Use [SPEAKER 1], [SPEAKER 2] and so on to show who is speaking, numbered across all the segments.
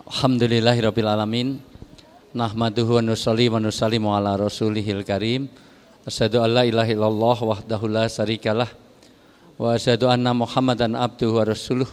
[SPEAKER 1] Alhamdulillahirabbil alamin. Nahmaduhu wa nusalli wa nusallimu ala rasulihil karim. Asyhadu an la ilaha illallah wahdahu la syarikalah wa asyhadu anna Muhammadan abduhu wa rasuluh.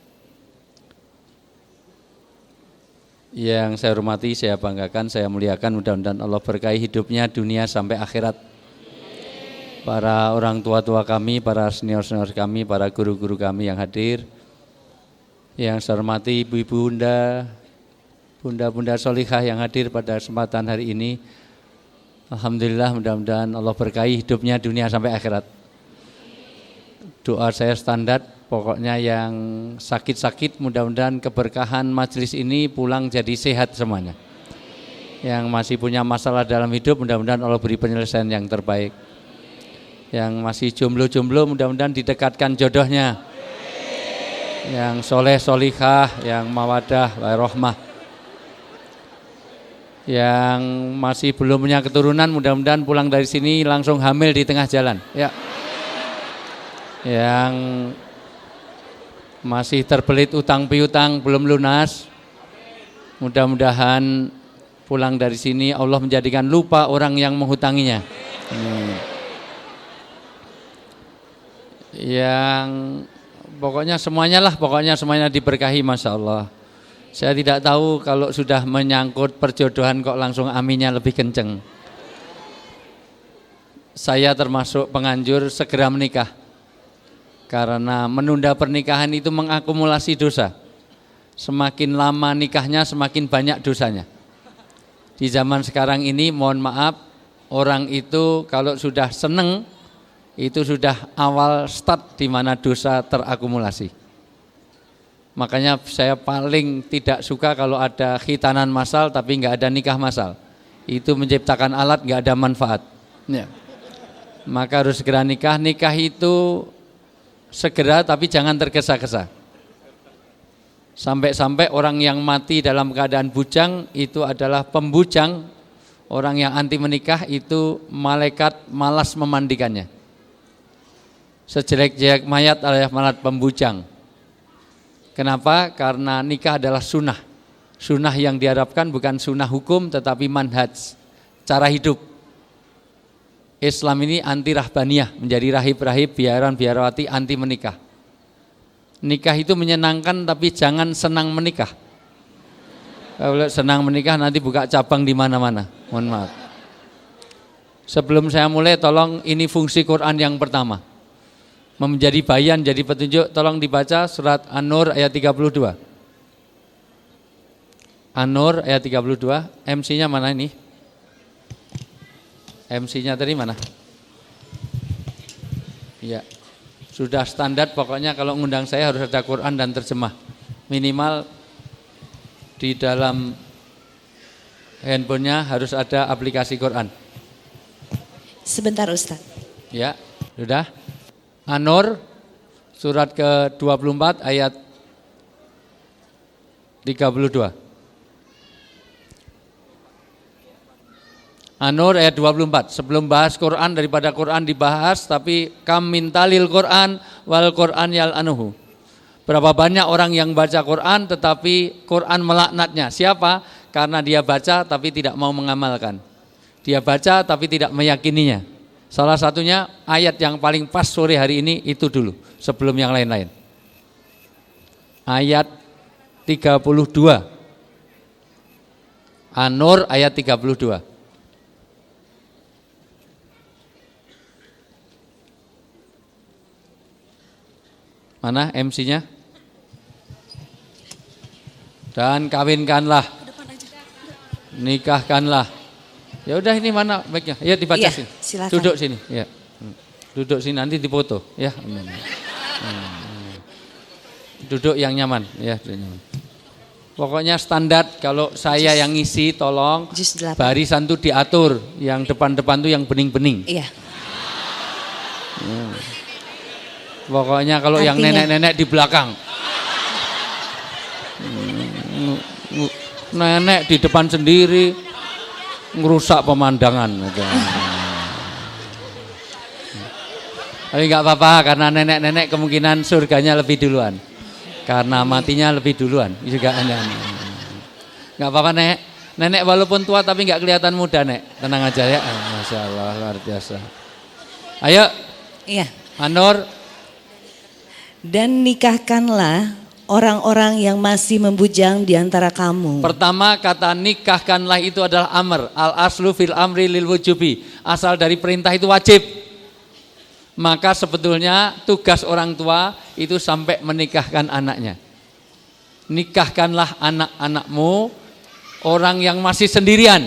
[SPEAKER 1] Yang saya hormati, saya banggakan, saya muliakan, mudah-mudahan Allah berkahi hidupnya dunia sampai akhirat. Para orang tua-tua kami, para senior-senior kami, para guru-guru kami yang hadir. Yang saya hormati ibu-ibu, bunda-bunda solihah yang hadir pada kesempatan hari ini. Alhamdulillah, mudah-mudahan Allah berkahi hidupnya dunia sampai akhirat. Doa saya standar, pokoknya yang sakit-sakit mudah-mudahan keberkahan majelis ini pulang jadi sehat semuanya. Yang masih punya masalah dalam hidup mudah-mudahan Allah beri penyelesaian yang terbaik. Yang masih jomblo-jomblo mudah-mudahan didekatkan jodohnya. Yang soleh solihah, yang mawadah warahmah. Yang masih belum punya keturunan mudah-mudahan pulang dari sini langsung hamil di tengah jalan. Ya. Yang masih terbelit utang piutang belum lunas, mudah-mudahan pulang dari sini Allah menjadikan lupa orang yang menghutanginya. Yang pokoknya semuanya diberkahi, Masya Allah. Saya tidak tahu kalau sudah menyangkut perjodohan kok langsung aminnya lebih kenceng. Saya termasuk penganjur segera menikah. Karena menunda pernikahan itu mengakumulasi dosa. Semakin lama nikahnya semakin banyak dosanya. Di zaman sekarang ini mohon maaf, orang itu kalau sudah seneng itu sudah awal start di mana dosa terakumulasi. Makanya saya paling tidak suka kalau ada khitanan massal tapi nggak ada nikah massal. Itu menciptakan alat nggak ada manfaat. Ya. Maka harus segera nikah. Nikah itu segera tapi jangan tergesa-gesa. Sampai-sampai orang yang mati dalam keadaan bujang itu adalah pembujang. Orang yang anti menikah itu malaikat malas memandikannya. Sejelek-jelek mayat adalah mayat pembujang. Kenapa? Karena nikah adalah sunnah. Sunnah yang diharapkan bukan sunnah hukum tetapi manhaj, cara hidup. Islam ini anti rahbaniyah, menjadi rahib-rahib, biaran-biarawati, anti menikah. Nikah itu menyenangkan tapi jangan senang menikah. Kalau senang menikah nanti buka cabang di mana-mana. Mohon maaf. Sebelum saya mulai tolong ini fungsi Quran yang pertama. Menjadi bayan, jadi petunjuk, tolong dibaca surat An-Nur ayat 32. An-Nur ayat 32, MC-nya mana ini? MC-nya tadi mana? Ya, sudah standar pokoknya kalau ngundang saya harus ada Quran dan terjemah. Minimal di dalam handphonenya harus ada aplikasi Quran.
[SPEAKER 2] Sebentar Ustaz.
[SPEAKER 1] Ya, sudah. An-Nur surat ke-24 ayat 32. An-Nur ayat 24. Sebelum bahas Quran, daripada Quran dibahas, tapi kam mintalil Quran wal Quran yal anuhu. Berapa banyak orang yang baca Quran tetapi Quran melaknatnya. Siapa? Karena dia baca tapi tidak mau mengamalkan. Dia baca tapi tidak meyakininya. Salah satunya ayat yang paling pas sore hari ini itu dulu sebelum yang lain-lain. Ayat 32. An-Nur ayat 32. Mana MC-nya? Dan kawinkanlah, nikahkanlah. Ya udah ini mana baiknya? Ya dibaca sini.
[SPEAKER 2] Silakan.
[SPEAKER 1] Duduk sini. Ya. Duduk sini nanti difoto. Ya. Duduk yang nyaman. Ya. Pokoknya standar kalau saya yang ngisi tolong barisan tuh diatur. Yang depan-depan tuh yang bening-bening.
[SPEAKER 2] Iya.
[SPEAKER 1] Pokoknya kalau yang nenek-nenek di belakang. Nenek di depan sendiri ngerusak pemandangan. Tapi nggak apa-apa karena nenek-nenek kemungkinan surganya lebih duluan. Karena matinya lebih duluan juga. Nggak apa-apa Nek. Nenek walaupun tua tapi nggak kelihatan muda Nek. Tenang aja ya. Masya Allah luar biasa. Ayo.
[SPEAKER 2] Iya.
[SPEAKER 1] Anur.
[SPEAKER 2] Dan nikahkanlah orang-orang yang masih membujang di antara kamu.
[SPEAKER 1] Pertama kata nikahkanlah itu adalah amr. Al aslu fil amri lil wujubi. Asal dari perintah itu wajib. Maka sebetulnya tugas orang tua itu sampai menikahkan anaknya. Nikahkanlah anak-anakmu orang yang masih sendirian.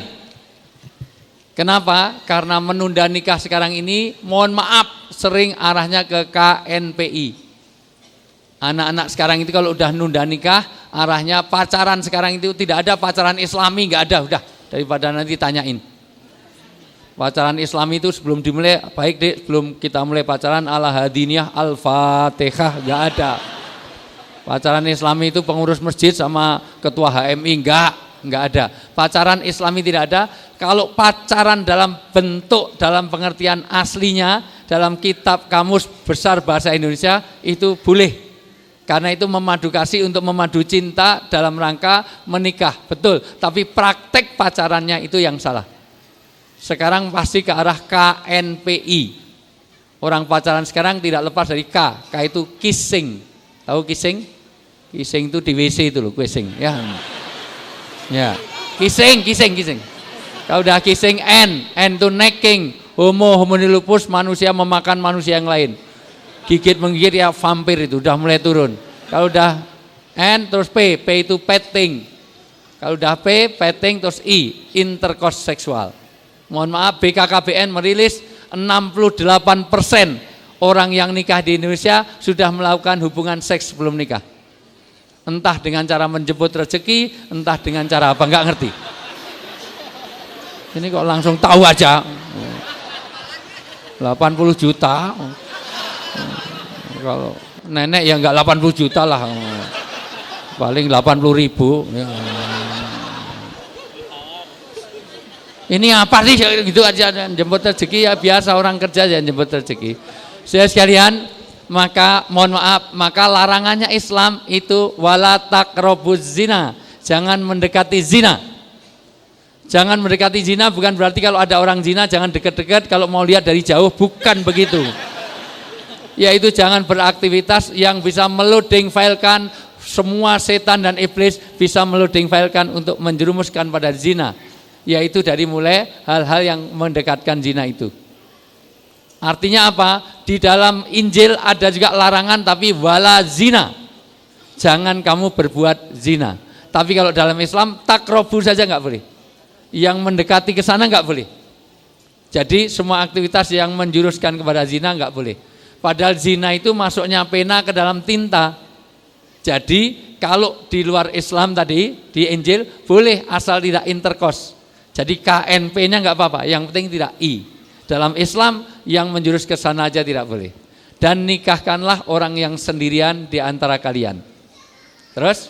[SPEAKER 1] Kenapa? Karena menunda nikah sekarang ini, mohon maaf, sering arahnya ke KNPI. Anak-anak sekarang itu kalau udah nunda nikah, arahnya pacaran sekarang itu tidak ada pacaran Islami, nggak ada, udah daripada nanti tanyain. Pacaran Islami itu sebelum dimulai, baik deh, sebelum kita mulai pacaran ala hadiniyah al-fatihah, nggak ada. Pacaran Islami itu pengurus masjid sama ketua HMI, nggak ada. Pacaran Islami tidak ada. Kalau pacaran dalam bentuk, dalam pengertian aslinya, dalam kitab kamus besar bahasa Indonesia itu boleh. Karena itu memadu kasih untuk memadu cinta dalam rangka menikah, betul. Tapi praktek pacarannya itu yang salah. Sekarang pasti ke arah KNPI. Orang pacaran sekarang tidak lepas dari K. K itu kissing. Tahu kissing? Kissing itu di WC itu loh, kissing. Ya, kissing. Kalau udah kissing, N itu necking. Homonilupus, manusia memakan manusia yang lain. Gigit menggigit ya vampir itu udah mulai turun. Kalau udah N terus P itu petting. Kalau udah P petting terus I intercourse seksual. Mohon maaf BKKBN merilis 68% orang yang nikah di Indonesia sudah melakukan hubungan seks sebelum nikah. Entah dengan cara menjemput rezeki, entah dengan cara apa nggak ngerti. Ini kok langsung tahu aja. 80 juta. Kalau nenek ya enggak 80 juta lah, paling 80 ribu. Ya. Ini apa sih gitu aja, jemput rezeki ya biasa orang kerja ya jemput rezeki. Saya sekalian, maka mohon maaf, maka larangannya Islam itu wala taqrabuz zina, jangan mendekati zina. Jangan mendekati zina bukan berarti kalau ada orang zina jangan dekat-dekat, kalau mau lihat dari jauh, bukan begitu. Yaitu jangan beraktivitas yang bisa meloding filekan, semua setan dan iblis bisa meloding filekan untuk menjerumuskan pada zina. Yaitu dari mulai hal-hal yang mendekatkan zina itu. Artinya apa? Di dalam Injil ada juga larangan tapi wala zina. Jangan kamu berbuat zina. Tapi kalau dalam Islam takrobu saja nggak boleh. Yang mendekati ke sana nggak boleh. Jadi semua aktivitas yang menjuruskan kepada zina nggak boleh. Padahal zina itu masuknya pena ke dalam tinta. Jadi kalau di luar Islam tadi, di Injil boleh asal tidak intercourse. Jadi KNP-nya nggak apa-apa, yang penting tidak I. Dalam Islam yang menjurus ke sana aja tidak boleh. Dan nikahkanlah orang yang sendirian di antara kalian. Terus?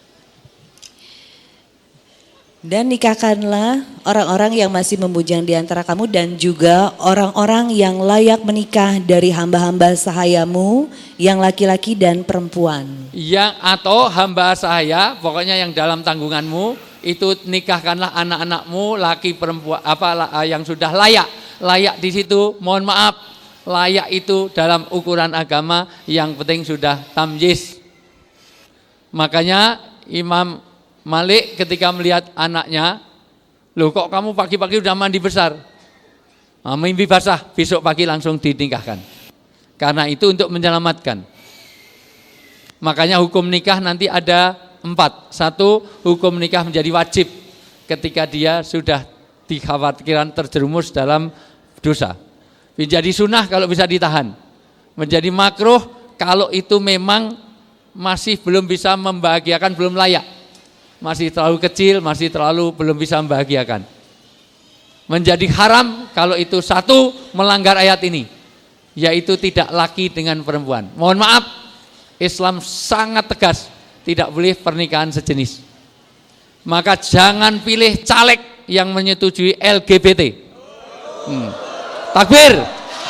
[SPEAKER 2] Dan nikahkanlah orang-orang yang masih membujang di antara kamu dan juga orang-orang yang layak menikah dari hamba-hamba sahayamu yang laki-laki dan perempuan.
[SPEAKER 1] Yang atau hamba sahaya, pokoknya yang dalam tanggunganmu itu nikahkanlah anak-anakmu laki perempuan apa yang sudah layak. Layak di situ, mohon maaf, layak itu dalam ukuran agama yang penting sudah tamyiz. Makanya Imam Malik ketika melihat anaknya, loh kok kamu pagi-pagi udah mandi besar? Mimpi basah, besok pagi langsung dinikahkan. Karena itu untuk menyelamatkan. Makanya hukum nikah nanti ada 4. 1, hukum nikah menjadi wajib ketika dia sudah dikhawatirkan terjerumus dalam dosa. Menjadi sunnah kalau bisa ditahan. Menjadi makruh kalau itu memang masih belum bisa membahagiakan, belum layak. Masih terlalu kecil, masih terlalu belum bisa membahagiakan. Menjadi haram kalau itu 1 melanggar ayat ini, yaitu tidak laki dengan perempuan. Mohon maaf, Islam sangat tegas, tidak boleh pernikahan sejenis. Maka jangan pilih caleg yang menyetujui LGBT. Takbir.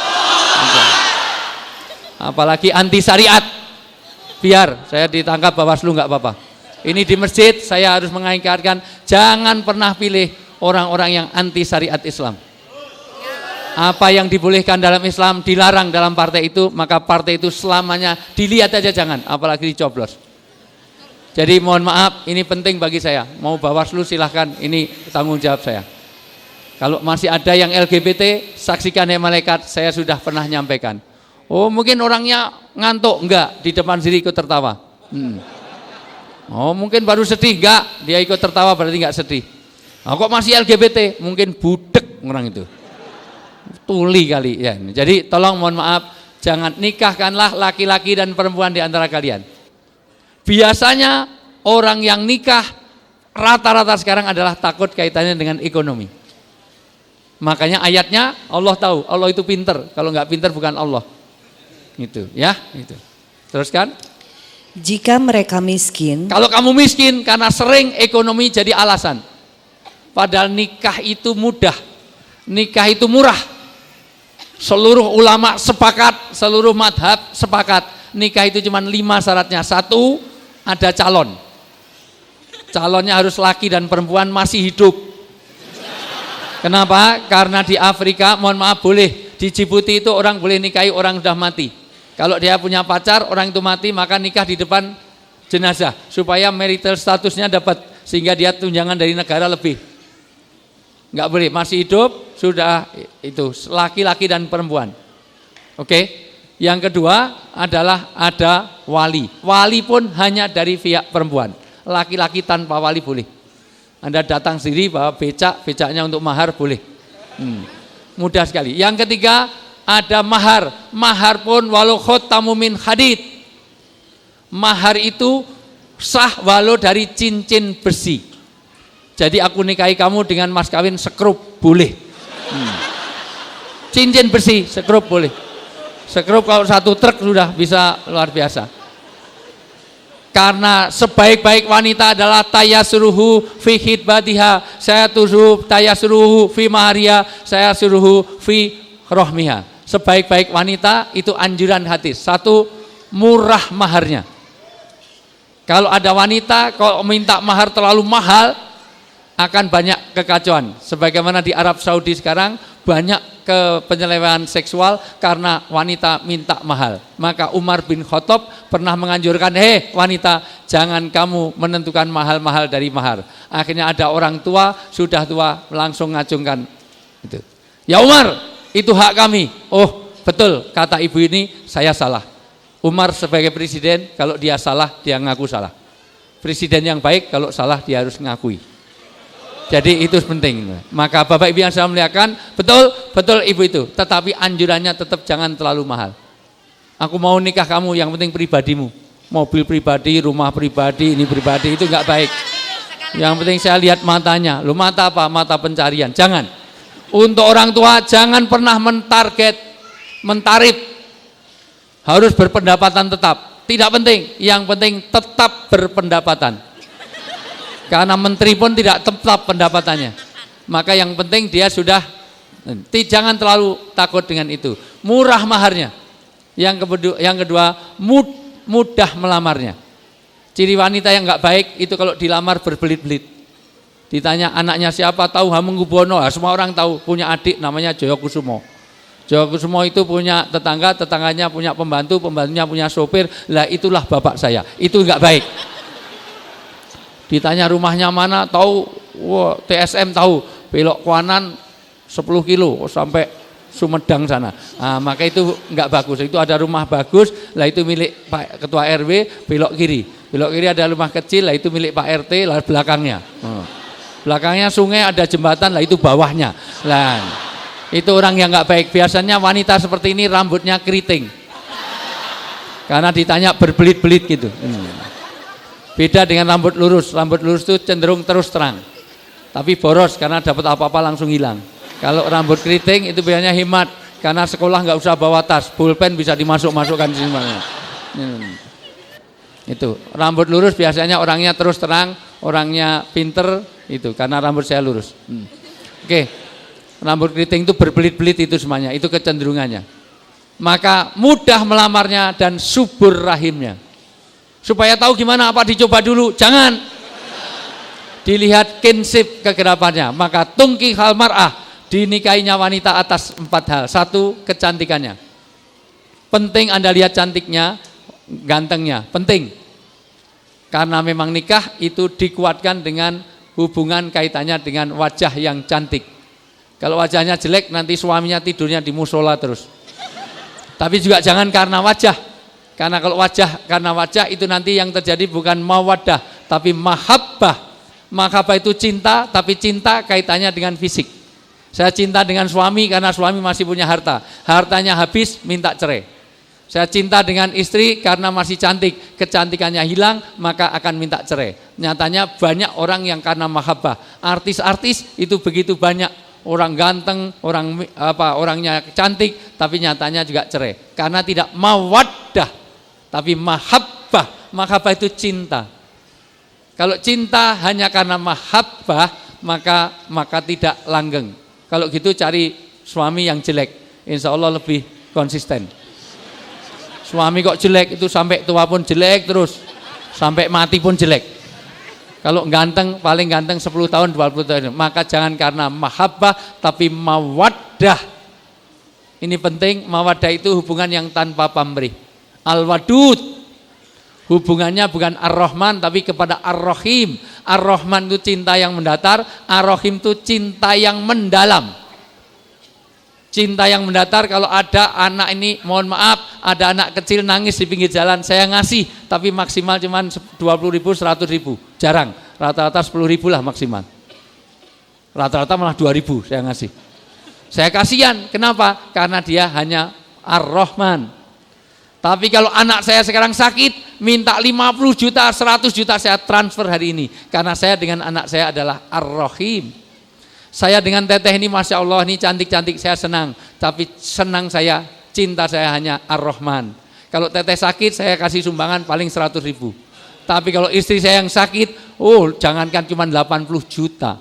[SPEAKER 1] Apalagi anti syariat. Biar saya ditangkap Bawaslu nggak apa-apa. Ini di masjid saya harus mengingkarkan, jangan pernah pilih orang-orang yang anti syariat Islam. Apa yang dibolehkan dalam Islam dilarang dalam partai itu, maka partai itu selamanya dilihat aja jangan, apalagi dicoblos. Jadi mohon maaf, ini penting bagi saya. Mau Bawaslu silahkan, ini tanggung jawab saya. Kalau masih ada yang LGBT, saksikan ya malaikat, saya sudah pernah nyampaikan. Oh mungkin orangnya ngantuk, enggak, di depan diri ikut tertawa. Oh mungkin baru sedih, enggak, dia ikut tertawa berarti enggak sedih. Oh, kok masih LGBT, mungkin budek orang itu. Tuli kali ya. Jadi tolong mohon maaf, jangan nikahkanlah laki-laki dan perempuan di antara kalian. Biasanya orang yang nikah rata-rata sekarang adalah takut kaitannya dengan ekonomi. Makanya ayatnya Allah tahu, Allah itu pinter. Kalau nggak pinter bukan Allah. Gitu ya, itu. Teruskan.
[SPEAKER 2] Jika mereka miskin.
[SPEAKER 1] Kalau kamu miskin karena sering ekonomi jadi alasan. Padahal nikah itu mudah. Nikah itu murah. Seluruh ulama sepakat, seluruh madhab sepakat. Nikah itu cuma 5 syaratnya. 1, ada calon. Calonnya harus laki dan perempuan masih hidup. Kenapa? Karena di Afrika, mohon maaf boleh. Di Djibouti itu orang boleh nikahi orang sudah mati. Kalau dia punya pacar, orang itu mati, maka nikah di depan jenazah. Supaya marital statusnya dapat. Sehingga dia tunjangan dari negara lebih. Enggak boleh, masih hidup, sudah itu laki-laki dan perempuan. Oke. Yang kedua adalah ada wali. Wali pun hanya dari pihak perempuan. Laki-laki tanpa wali boleh. Anda datang sendiri bawa becak, becaknya untuk mahar boleh. Mudah sekali. Yang ketiga ada mahar. Mahar pun walau khotamu min hadid. Mahar itu sah walau dari cincin besi. Jadi aku nikahi kamu dengan mas kawin sekrup boleh. Cincin besi sekrup boleh. Sekrup kalau 1 truk sudah bisa luar biasa. Karena sebaik-baik wanita adalah tayasuruhu fi khidbatiha, saya suruh tayasuruhu fi mahariha, saya suruhu fi rohmiha. Sebaik-baik wanita itu anjuran hadis. 1, murah maharnya. Kalau ada wanita kalau minta mahar terlalu mahal, akan banyak kekacauan. Sebagaimana di Arab Saudi sekarang banyak penyelewengan seksual karena wanita minta mahal. Maka Umar bin Khattab pernah menganjurkan, hei wanita, jangan kamu menentukan mahal-mahal dari mahar. Akhirnya ada orang tua, sudah tua, langsung ngacungkan itu. Ya Umar, itu hak kami. Oh betul, kata ibu ini, saya salah. Umar sebagai presiden, kalau dia salah, dia ngaku salah. Presiden yang baik, kalau salah dia harus ngakui. Jadi itu penting. Maka Bapak Ibu yang saya muliakan, betul ibu itu. Tetapi anjurannya tetap jangan terlalu mahal. Aku mau nikah kamu, yang penting pribadimu. Mobil pribadi, rumah pribadi, ini pribadi, itu enggak baik. Yang penting saya lihat matanya. Lu mata apa? Mata pencarian. Jangan. Untuk orang tua jangan pernah mentarif. Harus berpendapatan tetap. Tidak penting. Yang penting tetap berpendapatan. Karena menteri pun tidak tetap pendapatannya. Maka yang penting dia sudah, jangan terlalu takut dengan itu. Murah maharnya. Yang kedua mudah melamarnya. Ciri wanita yang enggak baik itu kalau dilamar berbelit-belit. Ditanya anaknya siapa, tahu Hamengkubuwono, semua orang tahu. Punya adik namanya Joyokusumo. Joyokusumo itu punya tetangga, tetangganya punya pembantu, pembantunya punya sopir. Lah itulah bapak saya. Itu enggak baik. Ditanya rumahnya mana, tahu, wah, TSM tahu, belok kanan 10 kilo sampai Sumedang sana. Nah, maka itu enggak bagus. Itu ada rumah bagus, lah itu milik Pak Ketua RW, belok kiri. Belok kiri ada rumah kecil, lah itu milik Pak RT, lah belakangnya. Belakangnya sungai, ada jembatan, lah itu bawahnya. Lah itu orang yang enggak baik. Biasanya wanita seperti ini rambutnya keriting. Karena ditanya berbelit-belit gitu. Beda dengan rambut lurus itu cenderung terus terang. Tapi boros karena dapat apa-apa langsung hilang. Kalau rambut keriting itu biasanya hemat. Karena sekolah nggak usah bawa tas, pulpen bisa dimasukkan di mana. Itu rambut lurus biasanya orangnya terus terang, orangnya pinter itu karena rambut saya lurus. Oke, rambut keriting itu berbelit-belit itu semuanya, itu kecenderungannya. Maka mudah melamarnya dan subur rahimnya. Supaya tahu gimana apa dicoba dulu, jangan. dilihat kinsip kekerapannya. Maka tungki hal mar'ah, dinikahinya wanita atas 4 hal. 1, kecantikannya. Penting Anda lihat cantiknya, gantengnya, penting. Karena memang nikah itu dikuatkan dengan hubungan kaitannya dengan wajah yang cantik. Kalau wajahnya jelek nanti suaminya tidurnya di musola terus. Tapi juga jangan karena wajah. Karena kalau karena wajah itu nanti yang terjadi bukan mawaddah tapi mahabbah. Mahabbah itu cinta, tapi cinta kaitannya dengan fisik. Saya cinta dengan suami karena suami masih punya harta. Hartanya habis, minta cerai. Saya cinta dengan istri karena masih cantik. Kecantikannya hilang, maka akan minta cerai. Nyatanya banyak orang yang karena mahabbah. Artis-artis itu begitu banyak. Orang ganteng, orangnya cantik, tapi nyatanya juga cerai. Karena tidak mawaddah, tapi mahabbah. Mahabbah itu cinta. Kalau cinta hanya karena mahabbah, maka tidak langgeng. Kalau gitu cari suami yang jelek, insya Allah lebih konsisten. Suami kok jelek itu sampai tua pun jelek terus, sampai mati pun jelek. Kalau ganteng, paling ganteng 10 tahun, 20 tahun. Maka jangan karena mahabbah, tapi mawaddah. Ini penting, mawaddah itu hubungan yang tanpa pamrih. Al-wadud. Hubungannya bukan Ar-Rahman tapi kepada Ar-Rahim. Ar-Rahman itu cinta yang mendatar, Ar-Rahim itu cinta yang mendalam. Cinta yang mendatar kalau ada anak ini, mohon maaf, ada anak kecil nangis di pinggir jalan, saya ngasih, tapi maksimal cuma 20.000, 100.000, jarang. Rata-rata 10.000 lah maksimal. Rata-rata malah 2.000 saya ngasih. Saya kasihan, kenapa? Karena dia hanya Ar-Rahman. Tapi kalau anak saya sekarang sakit, minta 50 juta, 100 juta saya transfer hari ini. Karena saya dengan anak saya adalah Ar-Rahim. Saya dengan teteh ini Masya Allah ini cantik-cantik, saya senang. Tapi senang saya, cinta saya hanya Ar-Rahman. Kalau teteh sakit, saya kasih sumbangan paling 100.000. Tapi kalau istri saya yang sakit, jangankan cuma 80 juta.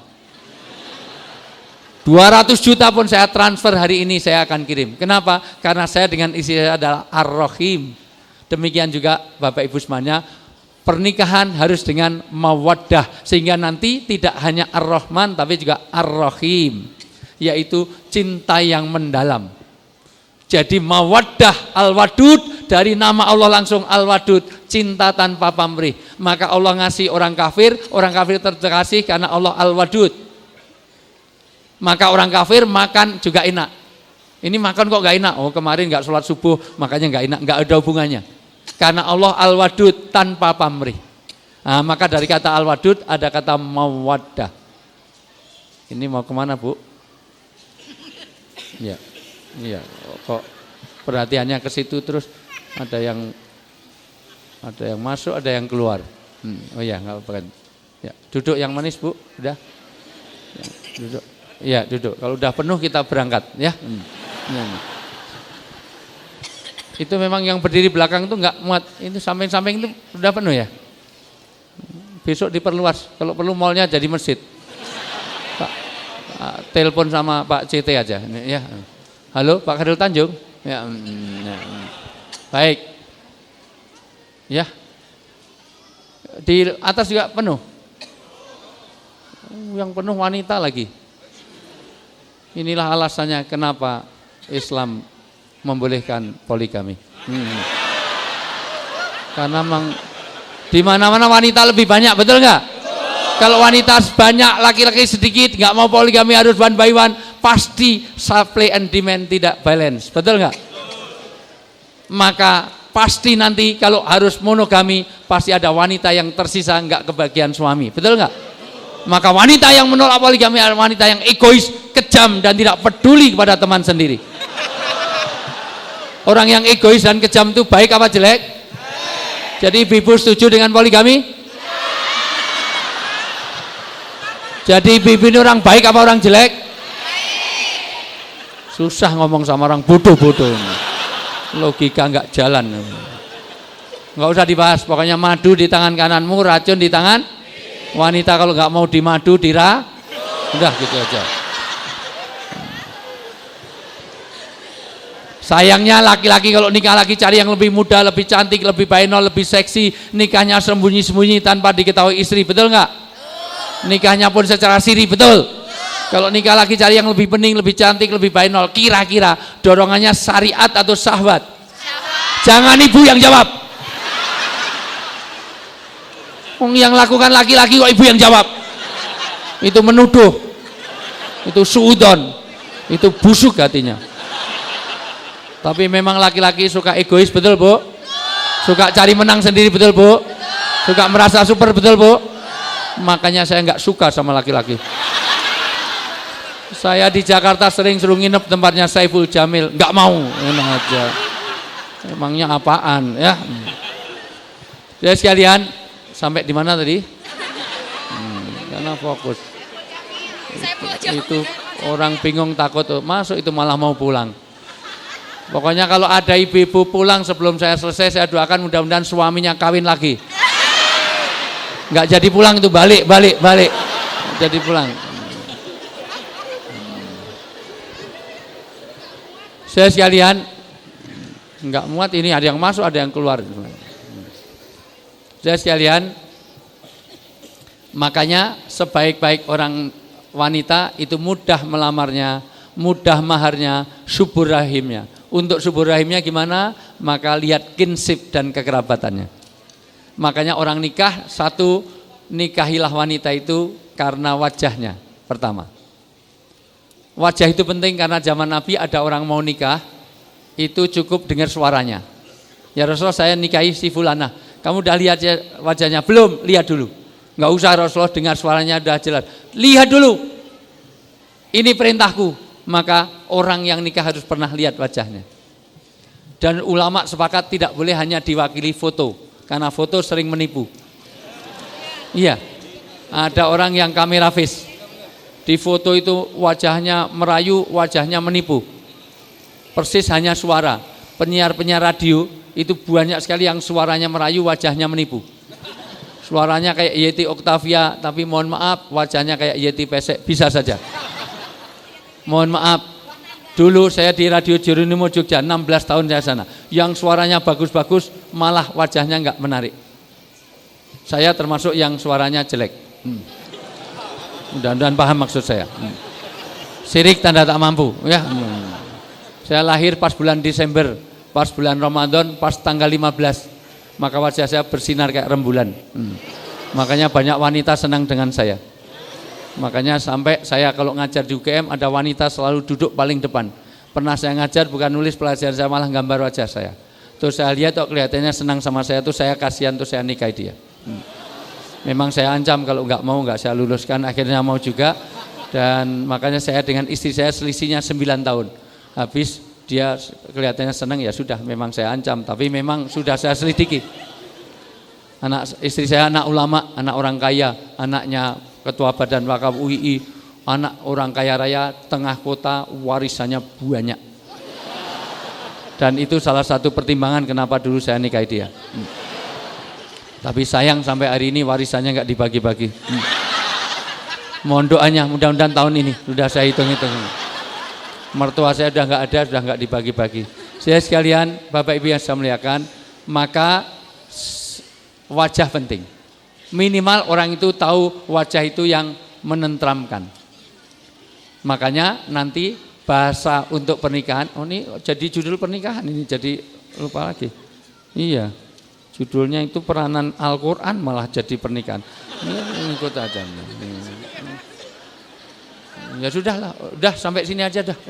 [SPEAKER 1] 200 juta pun saya transfer hari ini saya akan kirim. Kenapa? Karena saya dengan istri saya adalah Ar-Rahim. Demikian juga Bapak Ibu semuanya, pernikahan harus dengan mawaddah. Sehingga nanti tidak hanya Ar-Rahman tapi juga Ar-Rahim. Yaitu cinta yang mendalam. Jadi mawaddah al-wadud, dari nama Allah langsung al-wadud, cinta tanpa pamrih. Maka Allah ngasih orang kafir terkasih karena Allah al-wadud. Maka orang kafir makan juga enak. Ini makan kok gak enak? Kemarin gak sholat subuh, makanya gak enak. Gak ada hubungannya. Karena Allah al-wadud tanpa pamrih. Nah, maka dari kata al-wadud ada kata mawaddah. Ini mau kemana Bu? Iya. Kok perhatiannya ke situ terus? Ada yang masuk, ada yang keluar. Oh ya, nggak apa-apa. Ya, duduk yang manis Bu, udah. Ya, duduk. Ya duduk, kalau udah penuh kita berangkat ya. Itu memang yang berdiri belakang itu enggak muat, itu samping-samping itu udah penuh ya. Besok diperluas, kalau perlu mallnya jadi masjid. Pak, telepon sama Pak CT aja ya. Halo Pak Khairul Tanjung ya. Baik ya, di atas juga penuh. Yang penuh wanita lagi. Inilah alasannya kenapa Islam membolehkan poligami. Karena memang di mana-mana wanita lebih banyak, betul nggak? Kalau wanita banyak, laki-laki sedikit, nggak mau poligami harus one by one, pasti supply and demand tidak balance, betul nggak? Maka pasti nanti kalau harus monogami, pasti ada wanita yang tersisa nggak kebagian suami, betul nggak? Maka wanita yang menolak poligami adalah wanita yang egois, kejam dan tidak peduli kepada teman sendiri. Orang yang egois dan kejam itu baik apa jelek? Jadi ibu setuju dengan poligami? Jadi ibu ini orang baik apa orang jelek? Susah ngomong sama orang bodoh-bodoh. Logika nggak jalan. Nggak usah dibahas, pokoknya madu di tangan kananmu, racun di tangan wanita. Kalau nggak mau dimadu udah gitu aja. Sayangnya laki-laki kalau nikah lagi cari yang lebih muda, lebih cantik, lebih bainol, lebih seksi, nikahnya sembunyi-sembunyi tanpa diketahui istri, betul nggak? Nikahnya pun secara siri, betul. Kalau nikah lagi cari yang lebih bening, lebih cantik, lebih baik, nol. Kira-kira dorongannya syariat atau syahwat? Jangan ibu yang jawab. Yang lakukan laki-laki kok ibu yang jawab. Itu menuduh, itu suudon, itu busuk hatinya. Tapi memang laki-laki suka egois, betul Bu? Suka cari menang sendiri, betul Bu? Suka merasa super, betul Bu? Makanya saya nggak suka sama laki-laki. Saya di Jakarta sering suruh nginep tempatnya Saiful Jamil, nggak mau, enak aja. Emangnya apaan ya? Jadi sekalian, sampai di mana tadi? Karena fokus. Itu orang bingung takut masuk itu malah mau pulang. Pokoknya kalau ada ibu-ibu pulang sebelum saya selesai, saya doakan mudah-mudahan suaminya kawin lagi. Nggak jadi pulang itu balik. Jadi pulang. Saya sekalian, nggak muat ini, ada yang masuk, ada yang keluar. Saya sekalian, makanya sebaik-baik orang wanita itu mudah melamarnya, mudah maharnya, subur rahimnya. Untuk subur rahimnya gimana? Maka lihat kinship dan kekerabatannya. Makanya orang nikah, satu, nikahilah wanita itu karena wajahnya pertama. Wajah itu penting karena zaman Nabi ada orang mau nikah, itu cukup dengar suaranya. Ya Rasulullah, saya nikahi si fulana, kamu udah lihat wajahnya? Belum, lihat dulu. Nggak usah Rasulullah dengar suaranya udah jelas. Lihat dulu. Ini perintahku. Maka orang yang nikah harus pernah lihat wajahnya. Dan ulama sepakat tidak boleh hanya diwakili foto, karena foto sering menipu. Iya, ada orang yang kamera face, di foto itu wajahnya merayu, wajahnya menipu. Persis hanya suara. Penyiar-penyiar radio itu banyak sekali yang suaranya merayu, wajahnya menipu. Suaranya kayak Yeti Octavia, tapi mohon maaf wajahnya kayak Yeti Pesek, bisa saja. Mohon maaf, dulu saya di Radio Jeronimo Jogja, 16 tahun saya sana. Yang suaranya bagus-bagus, malah wajahnya enggak menarik. Saya termasuk yang suaranya jelek. Mudah-mudahan paham maksud saya. Sirik tanda tak mampu. Ya. Saya lahir pas bulan Desember, pas bulan Ramadan, pas tanggal 15. Maka wajah saya bersinar kayak rembulan. Makanya banyak wanita senang dengan saya. Makanya sampai saya kalau ngajar di UGM ada wanita selalu duduk paling depan. Pernah saya ngajar bukan nulis pelajaran, saya malah gambar wajah saya. Terus saya lihat kok kelihatannya senang sama saya, tuh saya kasihan, tuh saya nikahi dia. Memang saya ancam kalau nggak mau nggak saya luluskan, akhirnya mau juga. Dan makanya saya dengan istri saya selisihnya 9 tahun. Habis dia kelihatannya senang, ya sudah, memang saya ancam, tapi memang sudah saya selidiki. Istri saya anak ulama, anak orang kaya, anaknya ketua badan wakaf UII, anak orang kaya raya, tengah kota, warisannya banyak. Dan itu salah satu pertimbangan kenapa dulu saya nikahi dia. Tapi sayang sampai hari ini warisannya nggak dibagi-bagi. Mohon doanya, mudah-mudahan tahun ini sudah saya hitung-hitung. Mertua saya sudah nggak ada, sudah nggak dibagi-bagi. Saya sekalian, Bapak Ibu yang saya muliakan, maka wajah penting. Minimal orang itu tahu wajah itu yang menenteramkan. Makanya nanti bahasa untuk pernikahan, oh ini jadi judul pernikahan, ini jadi lupa lagi. Iya, judulnya itu peranan Al-Quran malah jadi pernikahan. Ini ikut aja. Ya sudahlah, udah sampai sini aja dah.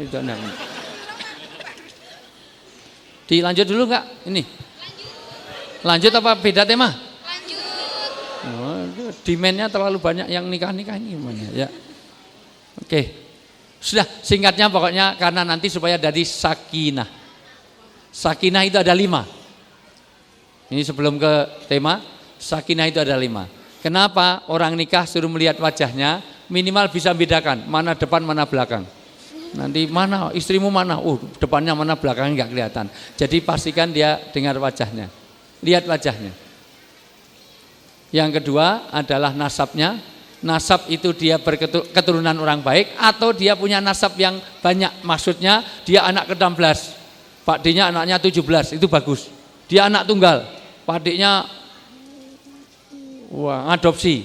[SPEAKER 1] Dilanjut dulu nggak? Ini. Lanjut apa beda tema? Oh, demand-nya terlalu banyak yang nikah-nikah ini gimana ya. Oke. Sudah, singkatnya pokoknya karena nanti supaya dari sakinah. Sakinah itu ada 5. Ini sebelum ke tema, sakinah itu ada 5. Kenapa orang nikah suruh melihat wajahnya, minimal bisa bedakan mana depan mana belakang. Nanti mana istrimu mana, depannya mana belakangnya nggak kelihatan. Jadi pastikan dia dengar wajahnya, lihat wajahnya. Yang kedua adalah nasabnya. Nasab itu dia berketurunan orang baik atau dia punya nasab yang banyak. Maksudnya dia anak ke-16, Pak D-nya anaknya 17, itu bagus. Dia anak tunggal, Pak D-nya adopsi,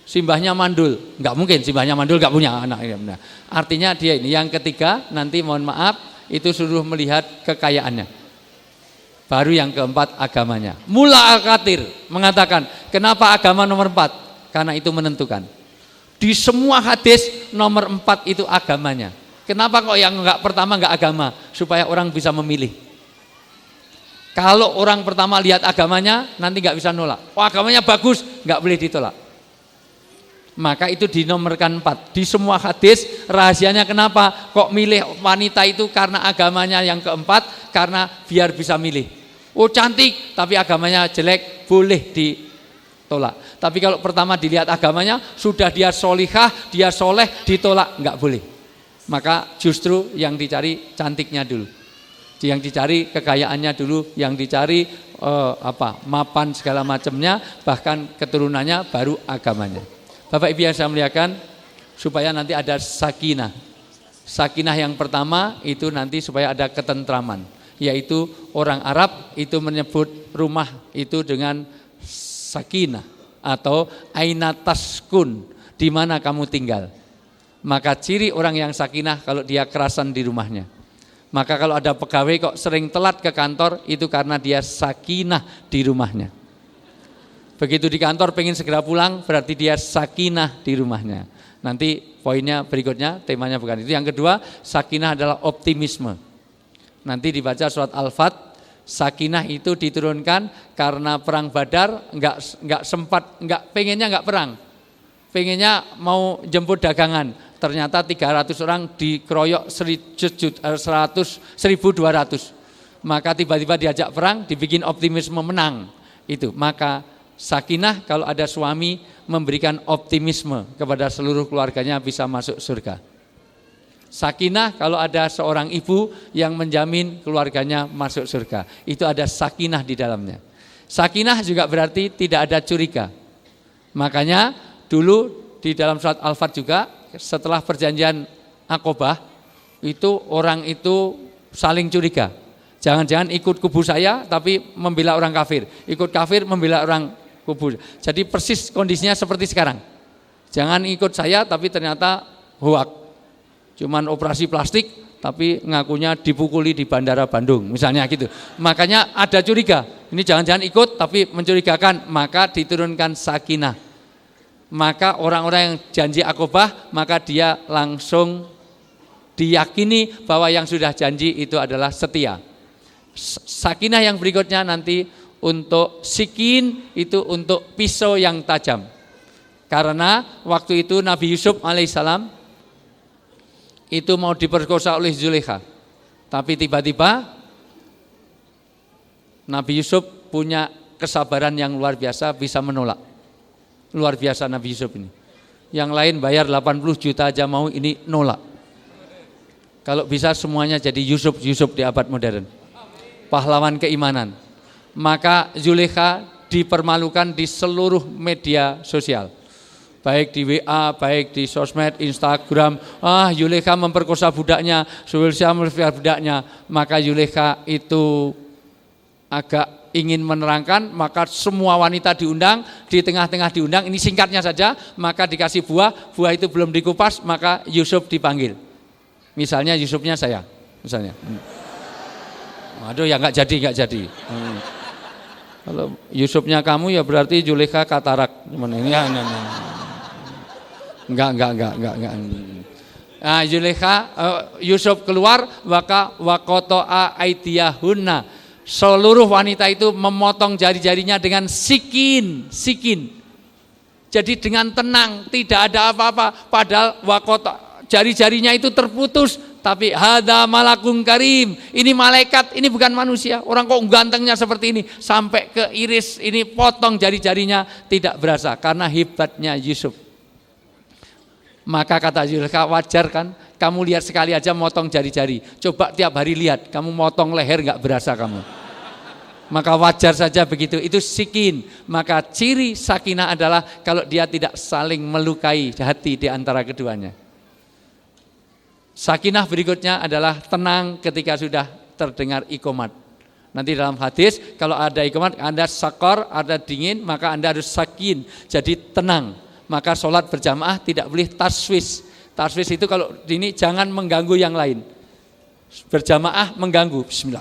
[SPEAKER 1] simbahnya mandul, nggak mungkin simbahnya mandul nggak punya anak. Artinya dia ini. Yang ketiga nanti mohon maaf itu suruh melihat kekayaannya. Baru yang keempat agamanya. Mula Al-Kathir mengatakan, kenapa agama nomor 4? Karena itu menentukan. Di semua hadis nomor 4 itu agamanya. Kenapa kok yang enggak pertama enggak agama? Supaya orang bisa memilih. Kalau orang pertama lihat agamanya nanti enggak bisa nolak. Oh agamanya bagus, enggak boleh ditolak. Maka itu dinomorkan 4. Di semua hadis rahasianya kenapa? Kok milih wanita itu karena agamanya yang keempat? Karena biar bisa milih. Oh cantik tapi agamanya jelek, boleh ditolak. Tapi kalau pertama dilihat agamanya, sudah dia solihah, dia soleh, ditolak, enggak boleh. Maka justru yang dicari cantiknya dulu, yang dicari kekayaannya dulu, yang dicari mapan segala macamnya, bahkan keturunannya, baru agamanya. Bapak Ibu yang saya muliakan, supaya nanti ada sakinah. Sakinah yang pertama itu nanti supaya ada ketentraman, yaitu orang Arab itu menyebut rumah itu dengan sakinah atau aina taskun, di mana kamu tinggal. Maka ciri orang yang sakinah kalau dia kerasan di rumahnya. Maka kalau ada pegawai kok sering telat ke kantor, itu karena dia sakinah di rumahnya. Begitu di kantor pengen segera pulang, berarti dia sakinah di rumahnya. Nanti poinnya berikutnya, temanya bukan itu. Yang kedua, sakinah adalah optimisme. Nanti dibaca surat Al-Fat. Sakinah itu diturunkan karena perang Badar enggak sempat, pengennya enggak perang. Pengennya mau jemput dagangan. Ternyata 300 orang dikeroyok 1.200. Maka tiba-tiba diajak perang, dibikin optimisme menang. Itu. Maka sakinah kalau ada suami memberikan optimisme kepada seluruh keluarganya bisa masuk surga. Sakinah kalau ada seorang ibu yang menjamin keluarganya masuk surga. Itu ada sakinah di dalamnya. Sakinah juga berarti tidak ada curiga. Makanya dulu di dalam surat Al-Fat juga setelah perjanjian Aqobah itu orang itu saling curiga. Jangan-jangan ikut kubu saya tapi membela orang kafir. Ikut kafir membela orang kubu. Jadi persis kondisinya seperti sekarang. Jangan ikut saya tapi ternyata hoak. Cuman operasi plastik tapi ngakunya dipukuli di Bandara Bandung misalnya gitu. Makanya ada curiga, ini jangan-jangan ikut tapi mencurigakan, maka diturunkan sakinah. Maka orang-orang yang janji Aqobah, maka dia langsung diyakini bahwa yang sudah janji itu adalah setia. Sakinah yang berikutnya nanti untuk sikin, itu untuk pisau yang tajam. Karena waktu itu Nabi Yusuf alaihissalam itu mau diperkosa oleh Zulaikha. Tapi tiba-tiba Nabi Yusuf punya kesabaran yang luar biasa, bisa menolak. Luar biasa Nabi Yusuf ini. Yang lain bayar 80 juta aja mau, ini nolak. Kalau bisa semuanya jadi Yusuf di abad modern. Pahlawan keimanan. Maka Zulaikha dipermalukan di seluruh media sosial. Baik di WA, baik di sosmed, Instagram. Zulaikha memperkosa budaknya, Zulaikha memperkosa budaknya. Maka Zulaikha itu agak ingin menerangkan, maka semua wanita diundang, di tengah-tengah diundang, ini singkatnya saja, maka dikasih buah itu belum dikupas, maka Yusuf dipanggil. Misalnya Yusufnya saya, misalnya. Waduh ya nggak jadi. Kalau Yusufnya kamu ya berarti Zulaikha katarak. Ini ya. Enggak. Nah, Zulaikha, Yusuf keluar, waqata'a aydiyahunna. Seluruh wanita itu memotong jari-jarinya dengan sikin. Jadi dengan tenang, tidak ada apa-apa. Padahal jari-jarinya itu terputus, tapi hadza malakun karim. Ini malaikat, ini bukan manusia. Orang kok gantengnya seperti ini, sampai ke iris ini potong jari-jarinya tidak berasa karena hebatnya Yusuf. Maka kata Zulaikha, wajar kan kamu lihat sekali aja motong jari-jari. Coba tiap hari lihat, kamu motong leher enggak berasa kamu. Maka wajar saja begitu, itu sikin. Maka ciri sakinah adalah kalau dia tidak saling melukai hati di antara keduanya. Sakinah berikutnya adalah tenang ketika sudah terdengar iqomat. Nanti dalam hadis kalau ada iqomat, Anda sakor, ada dingin, maka Anda harus sakin. Jadi tenang. maka sholat berjamaah tidak boleh taswis. Taswis itu kalau ini jangan mengganggu yang lain. Berjamaah mengganggu.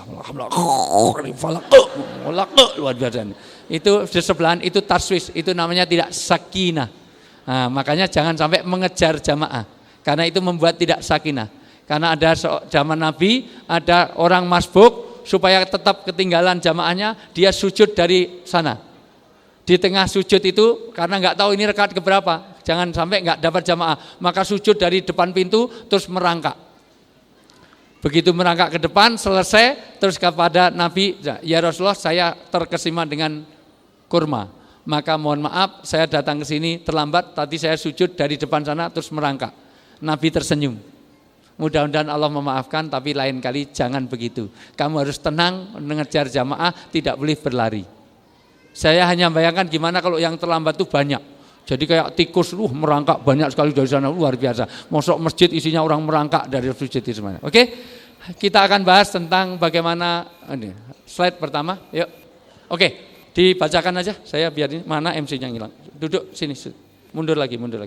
[SPEAKER 1] Bismillahirrahmanirrahim. Luar biasa. Itu di sebelahan itu taswis, itu namanya tidak sakinah. Nah, makanya jangan sampai mengejar jamaah, karena itu membuat tidak sakinah. Karena ada zaman Nabi, ada orang masbuk, supaya tetap ketinggalan jamaahnya, dia sujud dari sana. Di tengah sujud itu, karena nggak tahu ini rakaat keberapa, jangan sampai nggak dapat jamaah, maka sujud dari depan pintu, terus merangkak. Begitu merangkak ke depan, selesai, terus kepada Nabi, ya Rasulullah, saya terkesima dengan kurma. Maka mohon maaf, saya datang ke sini terlambat, tadi saya sujud dari depan sana, terus merangkak. Nabi tersenyum. Mudah-mudahan Allah memaafkan, tapi lain kali jangan begitu. Kamu harus tenang, mengejar jamaah, tidak boleh berlari. Saya hanya bayangkan gimana kalau yang terlambat itu banyak. Jadi kayak tikus, merangkak banyak sekali dari sana, luar biasa. Masuk masjid isinya orang merangkak dari sujud itu semuanya. Oke, kita akan bahas tentang bagaimana, ini, slide pertama, yuk. Oke, dibacakan aja, saya biar ini, mana MC-nya hilang. Duduk sini, mundur lagi. Mundur.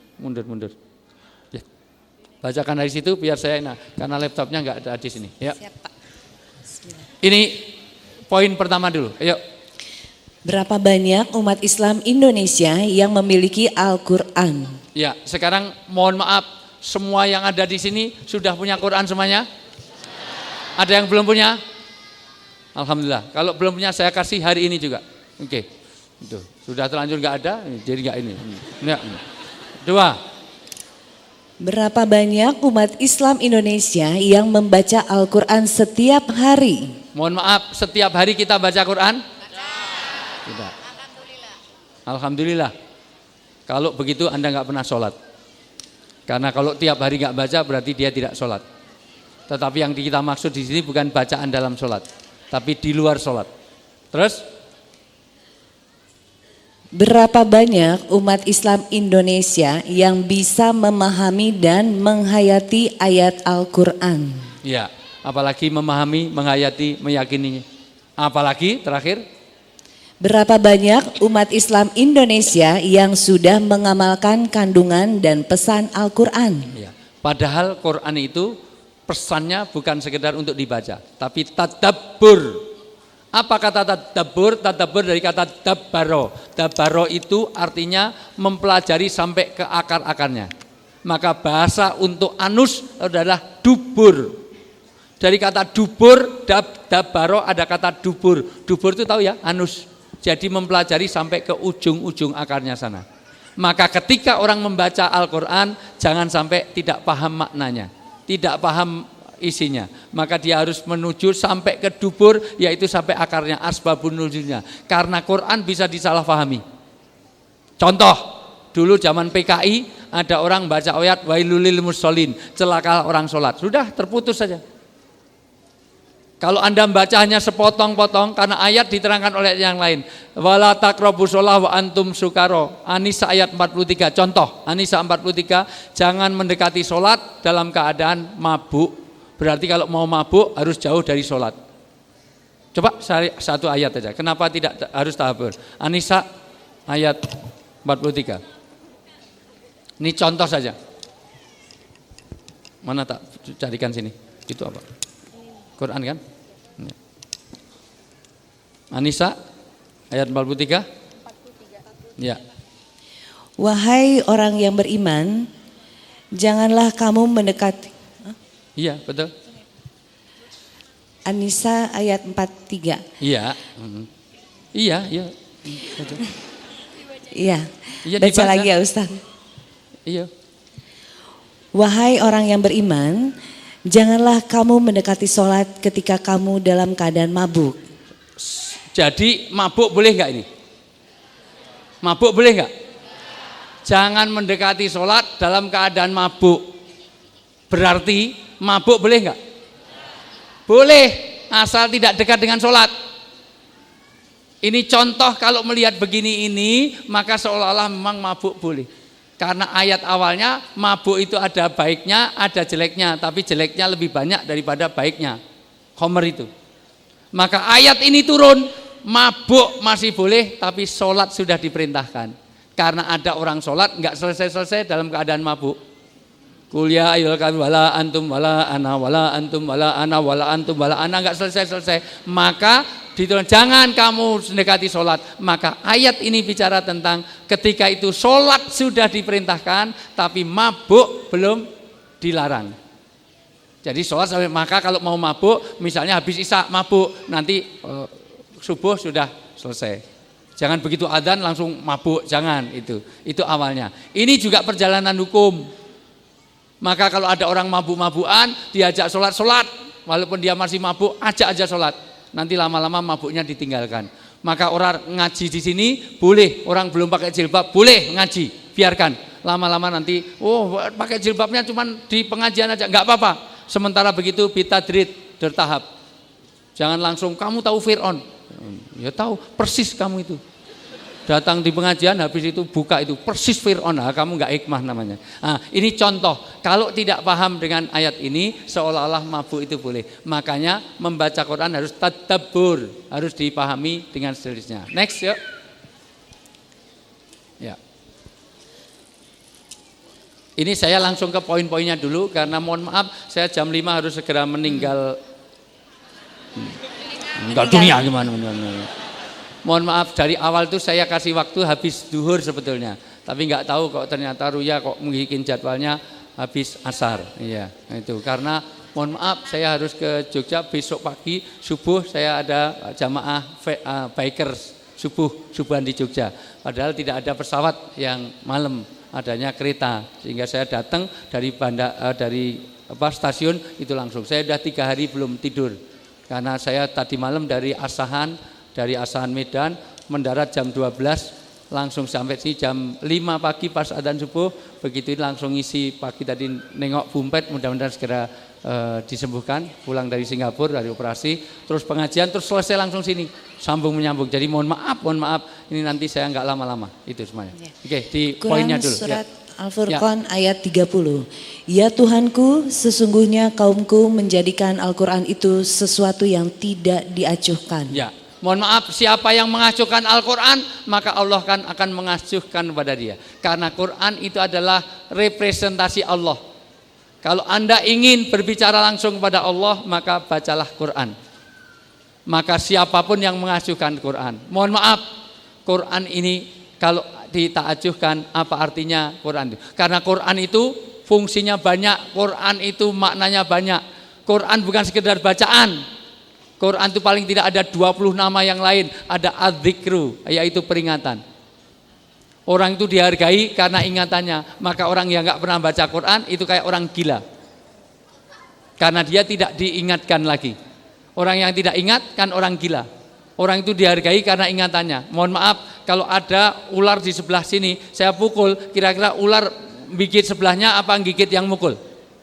[SPEAKER 1] Ya. Bacakan dari situ biar saya, karena laptopnya nggak ada di sini. Ya. Siap, Pak. Ini poin pertama dulu, yuk.
[SPEAKER 2] Berapa banyak umat Islam Indonesia yang memiliki Al-Quran?
[SPEAKER 1] Ya, sekarang mohon maaf, semua yang ada di sini sudah punya Quran semuanya? Ada yang belum punya? Alhamdulillah. Kalau belum punya saya kasih hari ini juga. Oke. Itu sudah terlanjur nggak ada, jadi nggak ini. Ya. 2.
[SPEAKER 2] Berapa banyak umat Islam Indonesia yang membaca Al-Quran setiap hari?
[SPEAKER 1] Mohon maaf, setiap hari kita baca Quran? Tidak. Alhamdulillah. Kalau begitu Anda nggak pernah sholat. Karena kalau tiap hari nggak baca berarti dia tidak sholat. Tetapi yang kita maksud di sini bukan bacaan dalam sholat, tapi di luar sholat. Terus?
[SPEAKER 2] Berapa banyak umat Islam Indonesia yang bisa memahami dan menghayati ayat Al-Quran?
[SPEAKER 1] Ya, apalagi memahami, menghayati, meyakininya. Apalagi terakhir?
[SPEAKER 2] Berapa banyak umat Islam Indonesia yang sudah mengamalkan kandungan dan pesan Al-Quran?
[SPEAKER 1] Ya, padahal Quran itu pesannya bukan sekedar untuk dibaca, tapi tadabbur. Apa kata tadabbur? Tadabbur dari kata dabbaro. Dabbaro itu artinya mempelajari sampai ke akar-akarnya. Maka bahasa untuk anus adalah dubur. Dari kata dubur, dabbaro ada kata dubur. Dubur itu tahu ya, anus. Jadi mempelajari sampai ke ujung-ujung akarnya sana. Maka ketika orang membaca Al-Quran, jangan sampai tidak paham maknanya, tidak paham isinya. Maka dia harus menuju sampai ke dubur, yaitu sampai akarnya, asbabun nuzulnya. Karena Quran bisa disalahpahami. Contoh, dulu zaman PKI ada orang baca ayat wailul lil musholin, celaka orang sholat. Sudah terputus saja. Kalau Anda membaca hanya sepotong-potong karena ayat diterangkan oleh yang lain. Wala taqrabus shalah wa antum sukaro. An-Nisa ayat 43. Contoh, An-Nisa 43, jangan mendekati sholat dalam keadaan mabuk. Berarti kalau mau mabuk harus jauh dari sholat. Coba satu ayat saja. Kenapa tidak harus tahabur? An-Nisa ayat 43. Ini contoh saja. Mana tak carikan sini? Itu apa? Quran kan? An-Nisa ayat 43. Ya.
[SPEAKER 2] Wahai orang yang beriman, janganlah kamu mendekati.
[SPEAKER 1] Iya, betul.
[SPEAKER 2] An-Nisa ayat 43.
[SPEAKER 1] Iya. Iya, iya. Betul.
[SPEAKER 2] Iya.
[SPEAKER 1] Iya,
[SPEAKER 2] baca
[SPEAKER 1] dibaca
[SPEAKER 2] lagi ya Ustaz.
[SPEAKER 1] Iya.
[SPEAKER 2] Wahai orang yang beriman, janganlah kamu mendekati sholat ketika kamu dalam keadaan mabuk.
[SPEAKER 1] Jadi mabuk boleh nggak ini? Mabuk boleh nggak? Jangan mendekati sholat dalam keadaan mabuk. Berarti mabuk boleh nggak? Boleh, asal tidak dekat dengan sholat. Ini contoh kalau melihat begini ini, maka seolah-olah memang mabuk boleh. Karena ayat awalnya mabuk itu ada baiknya, ada jeleknya, tapi jeleknya lebih banyak daripada baiknya. Khomer itu. Maka ayat ini turun, mabuk masih boleh, tapi sholat sudah diperintahkan. Karena ada orang sholat nggak selesai-selesai dalam keadaan mabuk. Qul ya ayyuhal kafirun wala antum wala ana wala antum wala ana wala antum wala ana, nggak selesai-selesai. Maka ditulis jangan kamu mendekati sholat. Maka ayat ini bicara tentang ketika itu sholat sudah diperintahkan, tapi mabuk belum dilarang. Jadi sholat sampai, maka kalau mau mabuk, misalnya habis isya mabuk, nanti subuh sudah selesai. Jangan begitu adzan langsung mabuk, jangan, itu awalnya. Ini juga perjalanan hukum. Maka kalau ada orang mabuk-mabukan, diajak sholat, walaupun dia masih mabuk, ajak aja sholat. Nanti lama-lama mabuknya ditinggalkan. Maka orang ngaji di sini boleh, orang belum pakai jilbab boleh ngaji, biarkan. Lama-lama nanti, pakai jilbabnya cuma di pengajian aja, nggak apa-apa. Sementara begitu bitadrid, bertahap. Jangan langsung kamu tahu Fir'aun. Ya tahu, persis kamu itu. Datang di pengajian, habis itu buka itu persis Fir'aun, kamu nggak hikmah namanya. Nah, ini contoh. Kalau tidak paham dengan ayat ini, seolah-olah mabuk itu boleh. Makanya membaca Quran harus tadabbur, harus dipahami dengan seriusnya. Next, yuk. Ya. Ini saya langsung ke poin-poinnya dulu, karena mohon maaf, saya jam 5 harus segera meninggal. Enggak dunia gimana. Mohon maaf, dari awal itu saya kasih waktu habis duhur sebetulnya, tapi nggak tahu kok ternyata Ruya kok menghikin jadwalnya habis asar. Iya, itu karena mohon maaf saya harus ke Jogja besok pagi subuh, saya ada jamaah bikers subuhan di Jogja. Padahal tidak ada pesawat yang malam, adanya kereta, sehingga saya datang dari stasiun itu langsung. Saya sudah 3 hari belum tidur karena saya tadi malam dari Asahan Medan mendarat jam 12, langsung sampai sini jam 5 pagi pas adzan subuh. Begitu langsung isi pagi tadi nengok Bumpet, mudah-mudahan segera disembuhkan, pulang dari Singapura dari operasi, terus pengajian, terus selesai langsung sini sambung menyambung. Jadi mohon maaf ini nanti saya nggak lama-lama itu semuanya. Oke, di poinnya dulu.
[SPEAKER 2] Surat Al-Furqan ayat 30. Ya Tuhanku, sesungguhnya kaumku menjadikan Al-Quran itu sesuatu yang tidak diacuhkan.
[SPEAKER 1] Ya. Mohon maaf, siapa yang mengacuhkan Al-Quran, maka Allah akan mengacuhkan kepada dia. Karena Quran itu adalah representasi Allah. Kalau Anda ingin berbicara langsung kepada Allah, maka bacalah Quran. Maka siapapun yang mengacuhkan Quran, mohon maaf, Quran ini kalau ditaacuhkan, apa artinya Quran itu? Karena Quran itu fungsinya banyak, Quran itu maknanya banyak. Quran bukan sekedar bacaan. Quran itu paling tidak ada 20 nama yang lain. Ada adzikru, yaitu peringatan. Orang itu dihargai karena ingatannya. Maka orang yang nggak pernah baca Quran itu kayak orang gila, karena dia tidak diingatkan lagi. Orang yang tidak ingat kan orang gila. Orang itu dihargai karena ingatannya. Mohon maaf, kalau ada ular di sebelah sini, saya pukul, kira-kira ular gigit sebelahnya apa gigit yang mukul?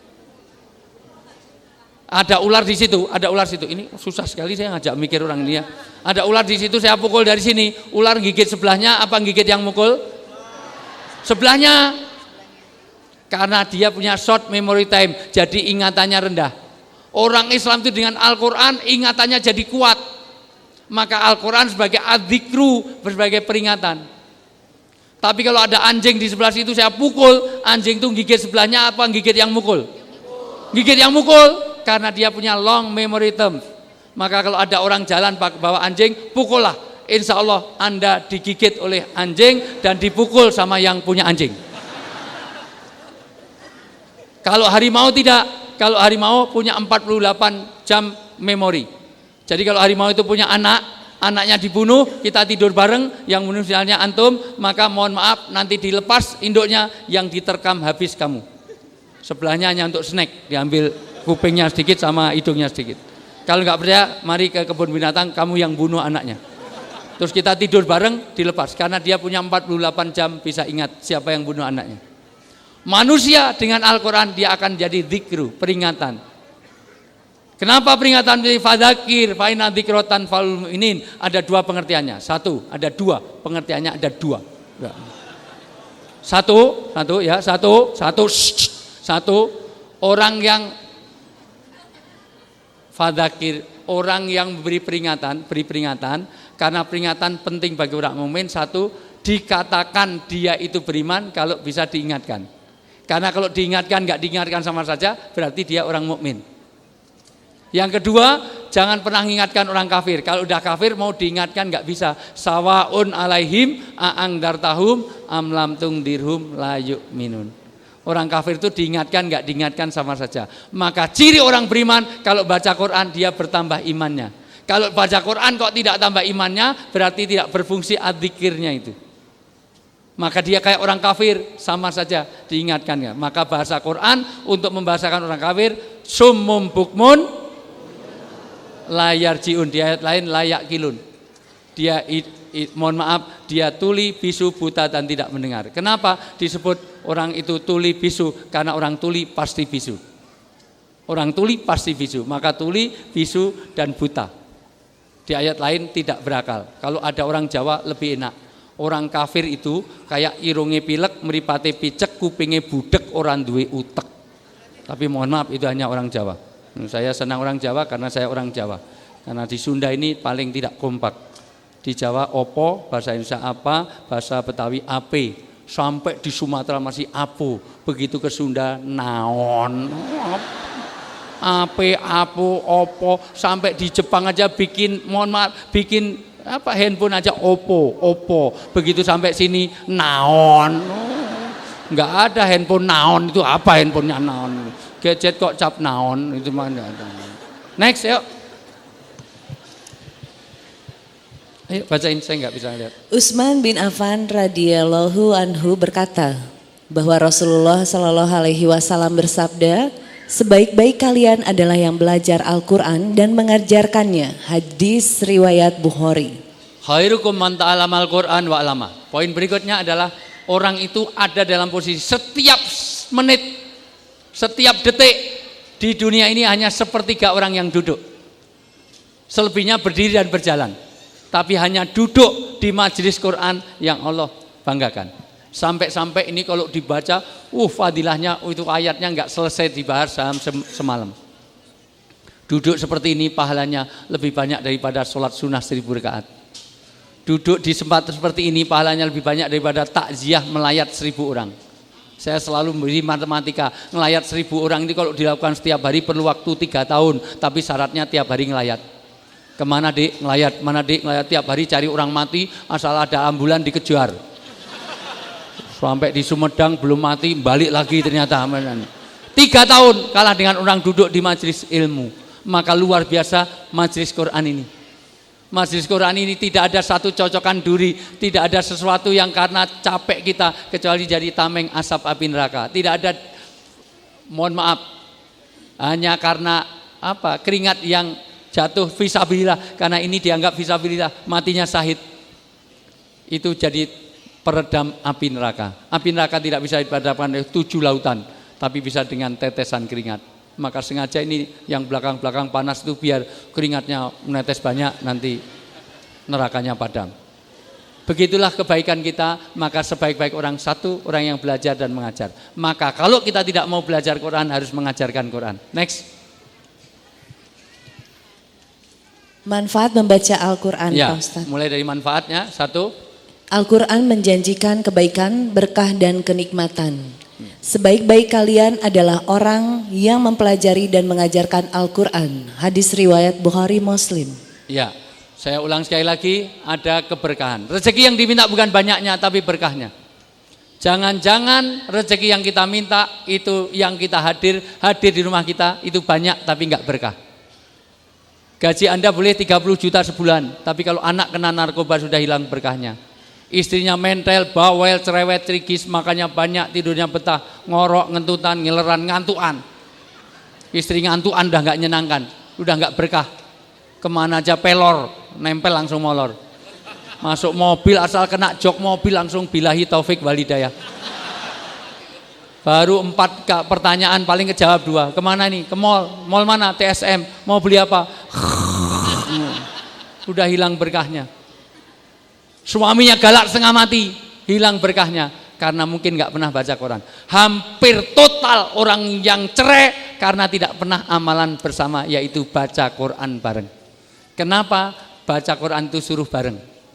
[SPEAKER 1] Ada ular di situ, ada ular situ. Ini susah sekali saya ngajak mikir orang ini ya. Ada ular di situ, saya pukul dari sini. Ular gigit sebelahnya apa gigit yang mukul? Sebelahnya. Karena dia punya short memory time, jadi ingatannya rendah. Orang Islam itu dengan Al-Quran ingatannya jadi kuat. Maka Al-Quran sebagai adzikru, sebagai peringatan. Tapi kalau ada anjing di sebelah situ, saya pukul, anjing itu gigit sebelahnya apa gigit yang mukul? Gigit yang mukul. Karena dia punya long memory term. Maka kalau ada orang jalan bawa anjing, pukullah. Insya Allah Anda digigit oleh anjing dan dipukul sama yang punya anjing. Kalau harimau tidak. Kalau harimau punya 48 jam memori. Jadi kalau harimau itu punya anaknya dibunuh, kita tidur bareng, yang bunuh misalnya antum, maka mohon maaf nanti dilepas induknya, yang diterkam habis kamu. Sebelahnya hanya untuk snack, diambil kupingnya sedikit sama hidungnya sedikit. Kalau nggak percaya, mari ke kebun binatang, kamu yang bunuh anaknya. Terus kita tidur bareng, dilepas. Karena dia punya 48 jam bisa ingat siapa yang bunuh anaknya. Manusia dengan Al-Quran dia akan jadi dzikru, peringatan. Kenapa peringatan dari fadzakir, fa inna dzikrotan fal mu'minin? Ada 2 pengertiannya. Ada 2 pengertiannya, ada 2. Satu, orang yang fadzakir, orang yang beri peringatan, karena peringatan penting bagi orang mukmin. 1, dikatakan dia itu beriman kalau bisa diingatkan. Karena kalau diingatkan nggak diingatkan sama saja berarti dia orang mukmin. Yang kedua, jangan pernah mengingatkan orang kafir. Kalau udah kafir mau diingatkan nggak bisa. Sawaun alaihim a'angdartahum am lam tungdirhum la yu'minun. Orang kafir itu diingatkan nggak diingatkan sama saja. Maka ciri orang beriman kalau baca Quran dia bertambah imannya. Kalau baca Quran kok tidak tambah imannya berarti tidak berfungsi adzikirnya itu. Maka dia kayak orang kafir, sama saja diingatkan ya. Maka bahasa Quran untuk membahasakan orang kafir summum bukmun layar jiun, di ayat lain layak kilun. Dia mohon maaf, dia tuli, bisu, buta dan tidak mendengar. Kenapa disebut orang itu tuli, bisu? Karena orang tuli pasti bisu. Orang tuli pasti bisu, maka tuli, bisu dan buta. Di ayat lain tidak berakal. Kalau ada orang Jawa lebih enak. Orang kafir itu kayak irunge pilek, mripate picek, kupinge budek, orang duwe utek. Tapi mohon maaf itu hanya orang Jawa. Saya senang orang Jawa karena saya orang Jawa. Karena di Sunda ini paling tidak kompak. Di Jawa opo, bahasa Indonesia apa, bahasa Betawi ape. Sampai di Sumatera masih apo. Begitu ke Sunda naon. Ape, apo, opo. Sampai di Jepang aja bikin, mohon maaf, bikin apa handphone aja opo. Begitu sampai sini naon. Enggak ada handphone naon, itu apa handphonenya naon. Gadget kok cap naon, itu mana ada. Next yuk. Ayo bacain, saya nggak bisa lihat.
[SPEAKER 2] Utsman bin Affan radhiyallahu anhu berkata bahwa Rasulullah Shallallahu alaihi wasallam bersabda, sebaik-baik kalian adalah yang belajar Al-Qur'an dan mengajarkannya. Hadis riwayat Bukhari.
[SPEAKER 1] Khairukum man ta'allamal Qur'an wa 'allama. Poin berikutnya adalah orang itu ada dalam posisi setiap menit, setiap detik di dunia ini hanya sepertiga orang yang duduk. Selebihnya berdiri dan berjalan. Tapi hanya duduk di majelis Quran yang Allah banggakan. Sampai-sampai ini kalau dibaca, fadilahnya itu ayatnya nggak selesai dibahas dalam semalam. Duduk seperti ini pahalanya lebih banyak daripada sholat sunnah 1000 rakaat. Duduk di tempat seperti ini pahalanya lebih banyak daripada takziah melayat 1000 orang. Saya selalu memberi matematika, ngelayat 1000 orang ini kalau dilakukan setiap hari perlu waktu 3 tahun, tapi syaratnya tiap hari ngelayat. Kemana dik? Ngelayat, mana dik? Ngelayat tiap hari cari orang mati, asal ada ambulan dikejar. Sampai di Sumedang belum mati, balik lagi ternyata. 3 tahun kalah dengan orang duduk di majelis ilmu. Maka luar biasa majelis Quran ini. Majelis Quran ini tidak ada satu cocokan duri, tidak ada sesuatu yang karena capek kita kecuali jadi tameng asap api neraka. Tidak ada, mohon maaf, hanya karena apa? Keringat yang jatuh fisabilillah, karena ini dianggap fisabilillah, matinya syahid. Itu jadi peredam api neraka. Api neraka tidak bisa dipadamkan oleh 7 lautan, tapi bisa dengan tetesan keringat. Maka sengaja ini yang belakang-belakang panas itu biar keringatnya menetes banyak, nanti nerakanya padam. Begitulah kebaikan kita. Maka sebaik-baik orang satu, orang yang belajar dan mengajar. Maka kalau kita tidak mau belajar Quran harus mengajarkan Quran. Next.
[SPEAKER 2] Manfaat membaca Al-Quran,
[SPEAKER 1] Ya,
[SPEAKER 2] Pak Ustaz.
[SPEAKER 1] mulai dari manfaatnya. 1.
[SPEAKER 2] Al-Quran menjanjikan kebaikan, berkah dan kenikmatan. Sebaik-baik kalian adalah orang yang mempelajari dan mengajarkan Al-Quran. Hadis riwayat Bukhari Muslim.
[SPEAKER 1] Ya, saya ulang sekali lagi, ada keberkahan. Rezeki yang diminta bukan banyaknya tapi berkahnya. Jangan-jangan rezeki yang kita minta itu yang kita hadir di rumah kita itu banyak tapi enggak berkah. Gaji Anda boleh 30 juta sebulan, tapi kalau anak kena narkoba sudah hilang berkahnya. Istrinya mentel, bawel, cerewet, cerigis, makannya banyak, tidurnya betah, ngorok, ngentutan, ngileran, ngantuan. Istri ngantuan udah nggak nyenangkan, udah nggak berkah. Kemana aja pelor, nempel langsung molor. Masuk mobil asal kena jok mobil langsung billahi taufik walhidayah. Baru 4 pertanyaan paling kejawab 2. Kemana nih? Ke mall. Mall mana? TSM. Mau beli apa? Udah hilang berkahnya. Suaminya galak setengah mati, hilang berkahnya karena mungkin nggak pernah baca Quran. Hampir total orang yang cerai karena tidak pernah amalan bersama, yaitu baca Quran bareng. Kenapa baca Quran itu suruh bareng?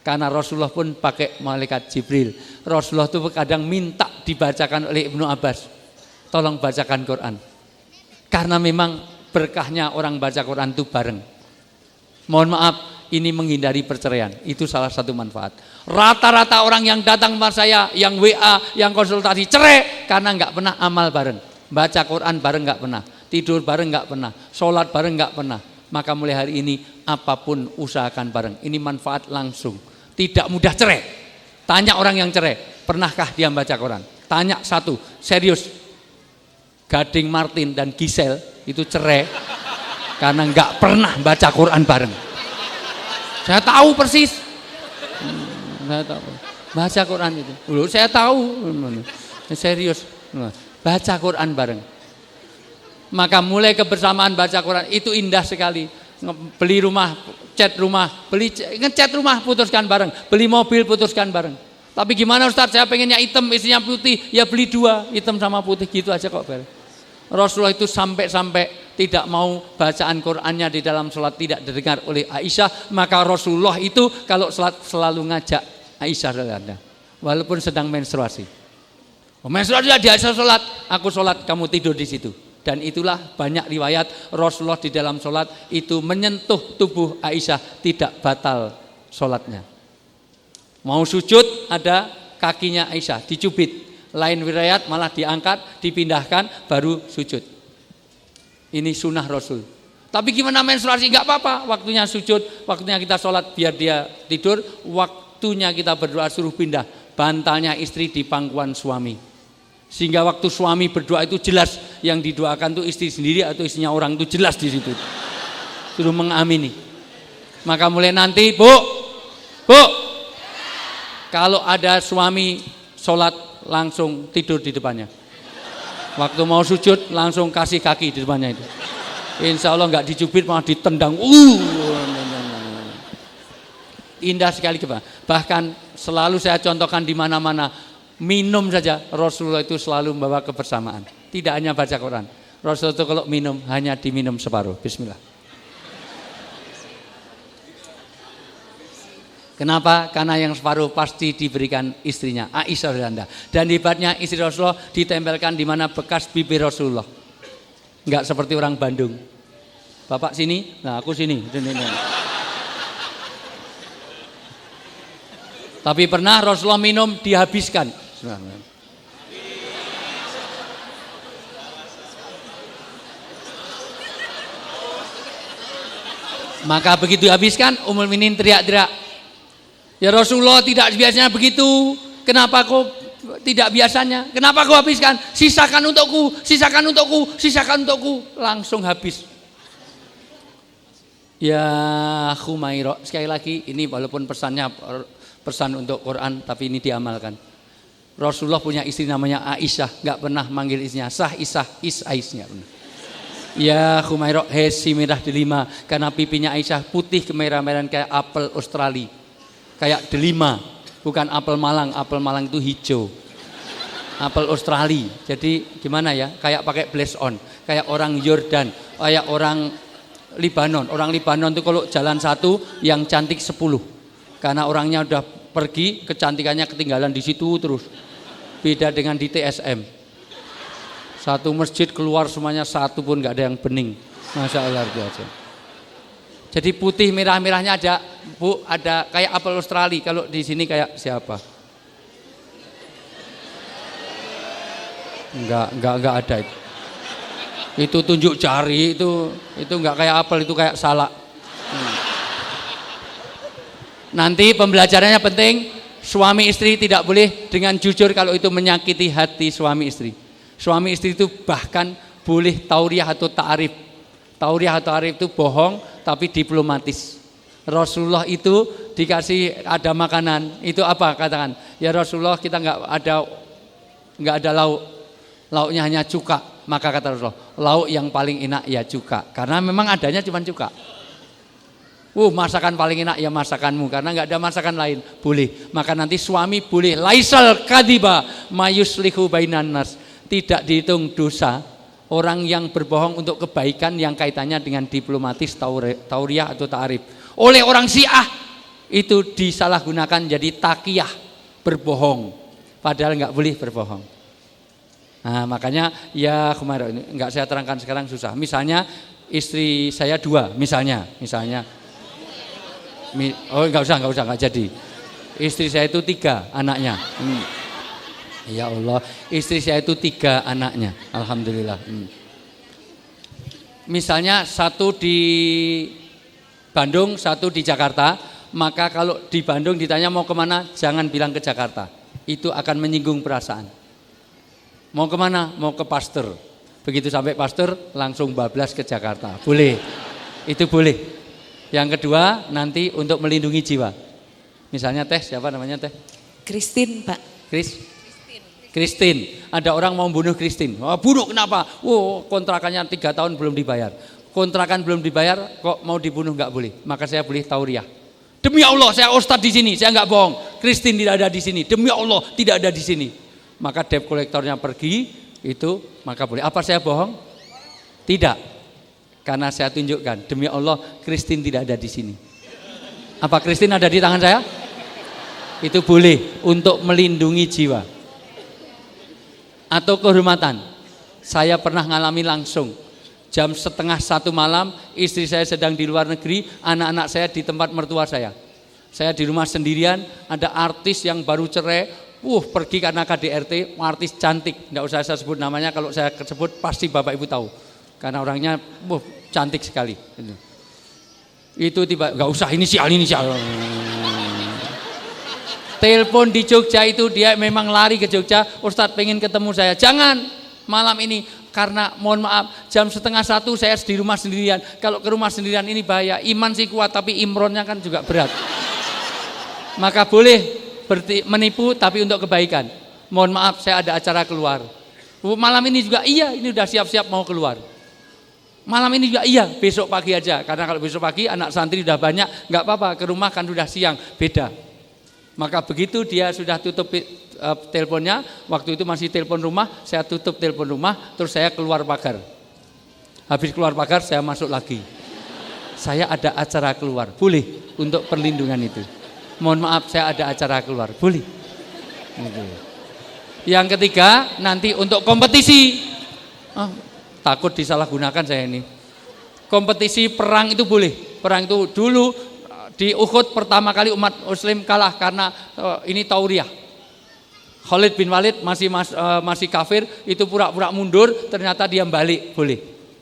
[SPEAKER 1] Karena Rasulullah pun pakai malaikat Jibril. Rasulullah itu kadang minta dibacakan oleh Ibnu Abbas, tolong bacakan Quran. Karena memang berkahnya orang baca Quran itu bareng. Mohon maaf, ini menghindari perceraian. Itu salah satu manfaat. Rata-rata orang yang datang kepada saya, yang WA, yang konsultasi cerai karena nggak pernah amal bareng. Baca Quran bareng nggak pernah, tidur bareng nggak pernah, sholat bareng nggak pernah. Maka mulai hari ini apapun usahakan bareng. Ini manfaat langsung. Tidak mudah cerai. Tanya orang yang cerai, pernahkah dia baca Quran? Tanya satu, serius. Gading Martin dan Gisel itu cerai karena nggak pernah baca Quran bareng. Saya tahu persis. Saya tahu. Baca Quran itu. Loh, saya tahu. Serius. Baca Quran bareng. Maka mulai kebersamaan baca Quran itu indah sekali. Beli rumah, cat rumah, ngecat rumah putuskan bareng, beli mobil putuskan bareng. Tapi gimana Ustaz, saya pengennya hitam, isinya putih, ya beli dua, hitam sama putih gitu aja kok bareng. Rasulullah itu sampai tidak mau bacaan Qurannya di dalam sholat tidak didengar oleh Aisyah. Maka Rasulullah itu kalau sholat selalu ngajak Aisyah walaupun sedang menstruasi. Menstruasi di Aisyah sholat, aku sholat, kamu tidur di situ. Dan itulah banyak riwayat Rasulullah di dalam sholat itu menyentuh tubuh Aisyah, tidak batal sholatnya. Mau sujud ada kakinya Aisyah dicubit, lain riwayat malah diangkat, dipindahkan baru sujud. Ini sunnah Rasul. Tapi gimana menstruasi? Enggak apa-apa, waktunya sujud, waktunya kita sholat biar dia tidur, waktunya kita berdoa suruh pindah bantalnya istri di pangkuan suami. Sehingga waktu suami berdoa itu jelas yang didoakan itu istri sendiri atau istrinya orang itu jelas di situ. Suruh mengamini. Maka mulai nanti, Bu, kalau ada suami sholat langsung tidur di depannya. Waktu mau sujud langsung kasih kaki di depannya itu. Insya Allah nggak dicubit malah ditendang. Indah sekali bahkan selalu saya contohkan di mana-mana. Minum saja Rasulullah itu selalu membawa kebersamaan. Tidak hanya baca Quran. Rasulullah itu kalau minum hanya diminum separuh. Bismillah. Kenapa? Karena yang separuh pasti diberikan istrinya Aisyah radhiyallahu anha. Dan hebatnya istri Rasulullah ditempelkan di mana bekas bibir Rasulullah. Enggak seperti orang Bandung. Bapak sini, nah aku sini. Tapi pernah Rasulullah minum dihabiskan. Maka begitu habiskan, Ummul Mukminin teriak-teriak, ya Rasulullah tidak biasanya begitu, kenapa kau tidak biasanya, kenapa kau habiskan, sisakan untukku, sisakan untukku, sisakan untukku, langsung habis. Ya Khumairah, sekali lagi ini walaupun pesannya pesan untuk Quran tapi ini diamalkan. Rasulullah punya istri namanya Aisyah, nggak pernah manggil istrinya Sah Isah Is-Ais-nya. Ya Khumairah, hesi merah delima, karena pipinya Aisyah putih kemerah-merahan kayak apel Australia, kayak delima, bukan apel Malang. Apel Malang itu hijau, apel Australia. Jadi gimana ya? Kayak pakai blaze on, kayak orang Yordan, kayak orang Libanon. Orang Libanon itu kalau jalan satu, yang cantik 10, karena orangnya udah pergi, kecantikannya ketinggalan di situ terus. Beda dengan di TSM, satu masjid keluar semuanya satu pun nggak ada yang bening. Masya Allah biasa. Jadi putih merah-merahnya ada, Bu, ada kayak apel Australia. Kalau di sini kayak siapa? Enggak ada itu. Itu tunjuk jari, itu enggak kayak apel, itu kayak salak. Nanti pembelajarannya penting. Suami istri tidak boleh dengan jujur kalau itu menyakiti hati suami istri. Suami istri itu bahkan boleh tauriah atau ta'arif. Tauriah atau ta'arif itu bohong tapi diplomatis. Rasulullah itu dikasih ada makanan, itu apa katakan? Ya Rasulullah, kita enggak ada lauk. Lauknya hanya cuka. Maka kata Rasulullah, lauk yang paling enak ya cuka. Karena memang adanya cuma cuka. Masakan paling enak ya masakanmu, karena nggak ada masakan lain. Boleh. Maka nanti suami boleh laisal kadiba mayuslihu bainan nas. Tidak dihitung dosa orang yang berbohong untuk kebaikan yang kaitannya dengan diplomatis, tauriah atau ta'arif. Oleh orang Syiah itu disalahgunakan jadi takiyah, berbohong. Padahal nggak boleh berbohong. Nah, makanya ya kemarin nggak saya terangkan sekarang susah. Misalnya istri saya 2, misalnya. Oh nggak usah nggak jadi. Istri saya itu 3 anaknya. Ya Allah, istri saya itu 3 anaknya. Alhamdulillah. Misalnya 1 di Bandung, 1 di Jakarta. Maka kalau di Bandung ditanya mau kemana, jangan bilang ke Jakarta. Itu akan menyinggung perasaan. Mau kemana? Mau ke Pasteur. Begitu sampai Pasteur langsung bablas ke Jakarta. Boleh, itu boleh. Yang kedua nanti untuk melindungi jiwa. Misalnya teh, siapa namanya teh?
[SPEAKER 2] Christine, Pak.
[SPEAKER 1] Christine. Ada orang mau bunuh Christine. Oh, bunuh kenapa? Oh, kontrakannya 3 tahun belum dibayar. Kontrakan belum dibayar, kok mau dibunuh nggak boleh. Maka saya boleh tauriah. Demi Allah, saya ustadz di sini, saya nggak bohong. Christine tidak ada di sini. Demi Allah, tidak ada di sini. Maka debt kolektornya pergi, itu maka boleh. Apa saya bohong? Tidak. Karena saya tunjukkan, demi Allah, Christine tidak ada di sini. Apa Christine ada di tangan saya? Itu boleh untuk melindungi jiwa. Atau kehormatan. Saya pernah ngalami langsung. Jam 12:30 malam, istri saya sedang di luar negeri, anak-anak saya di tempat mertua saya. Saya di rumah sendirian, ada artis yang baru cerai, pergi karena KDRT, artis cantik, tidak usah saya sebut namanya, kalau saya sebut pasti Bapak Ibu tahu. Karena orangnya cantik sekali. Itu tiba, nggak usah inisial. Telepon di Jogja itu, dia memang lari ke Jogja, Ustadz pengen ketemu saya. Jangan malam ini, karena mohon maaf jam 12:30 saya di rumah sendirian. Kalau ke rumah sendirian ini bahaya. Iman sih kuat tapi imronnya kan juga berat. Maka boleh menipu tapi untuk kebaikan. Mohon maaf saya ada acara keluar. Malam ini juga iya, ini udah siap-siap mau keluar. Malam ini juga iya, besok pagi aja. Karena kalau besok pagi anak santri udah banyak, nggak apa-apa, ke rumah kan sudah siang, beda. Maka begitu dia sudah tutup teleponnya, waktu itu masih telepon rumah, saya tutup telepon rumah, terus saya keluar pagar. Habis keluar pagar saya masuk lagi. Saya ada acara keluar, boleh untuk perlindungan itu. Mohon maaf saya ada acara keluar, boleh. Yang ketiga nanti untuk kompetisi. Takut disalahgunakan saya ini. Kompetisi perang itu boleh. Perang itu dulu di Uhud pertama kali umat muslim kalah karena ini tauriah. Khalid bin Walid masih kafir, itu pura-pura mundur, ternyata dia balik, boleh.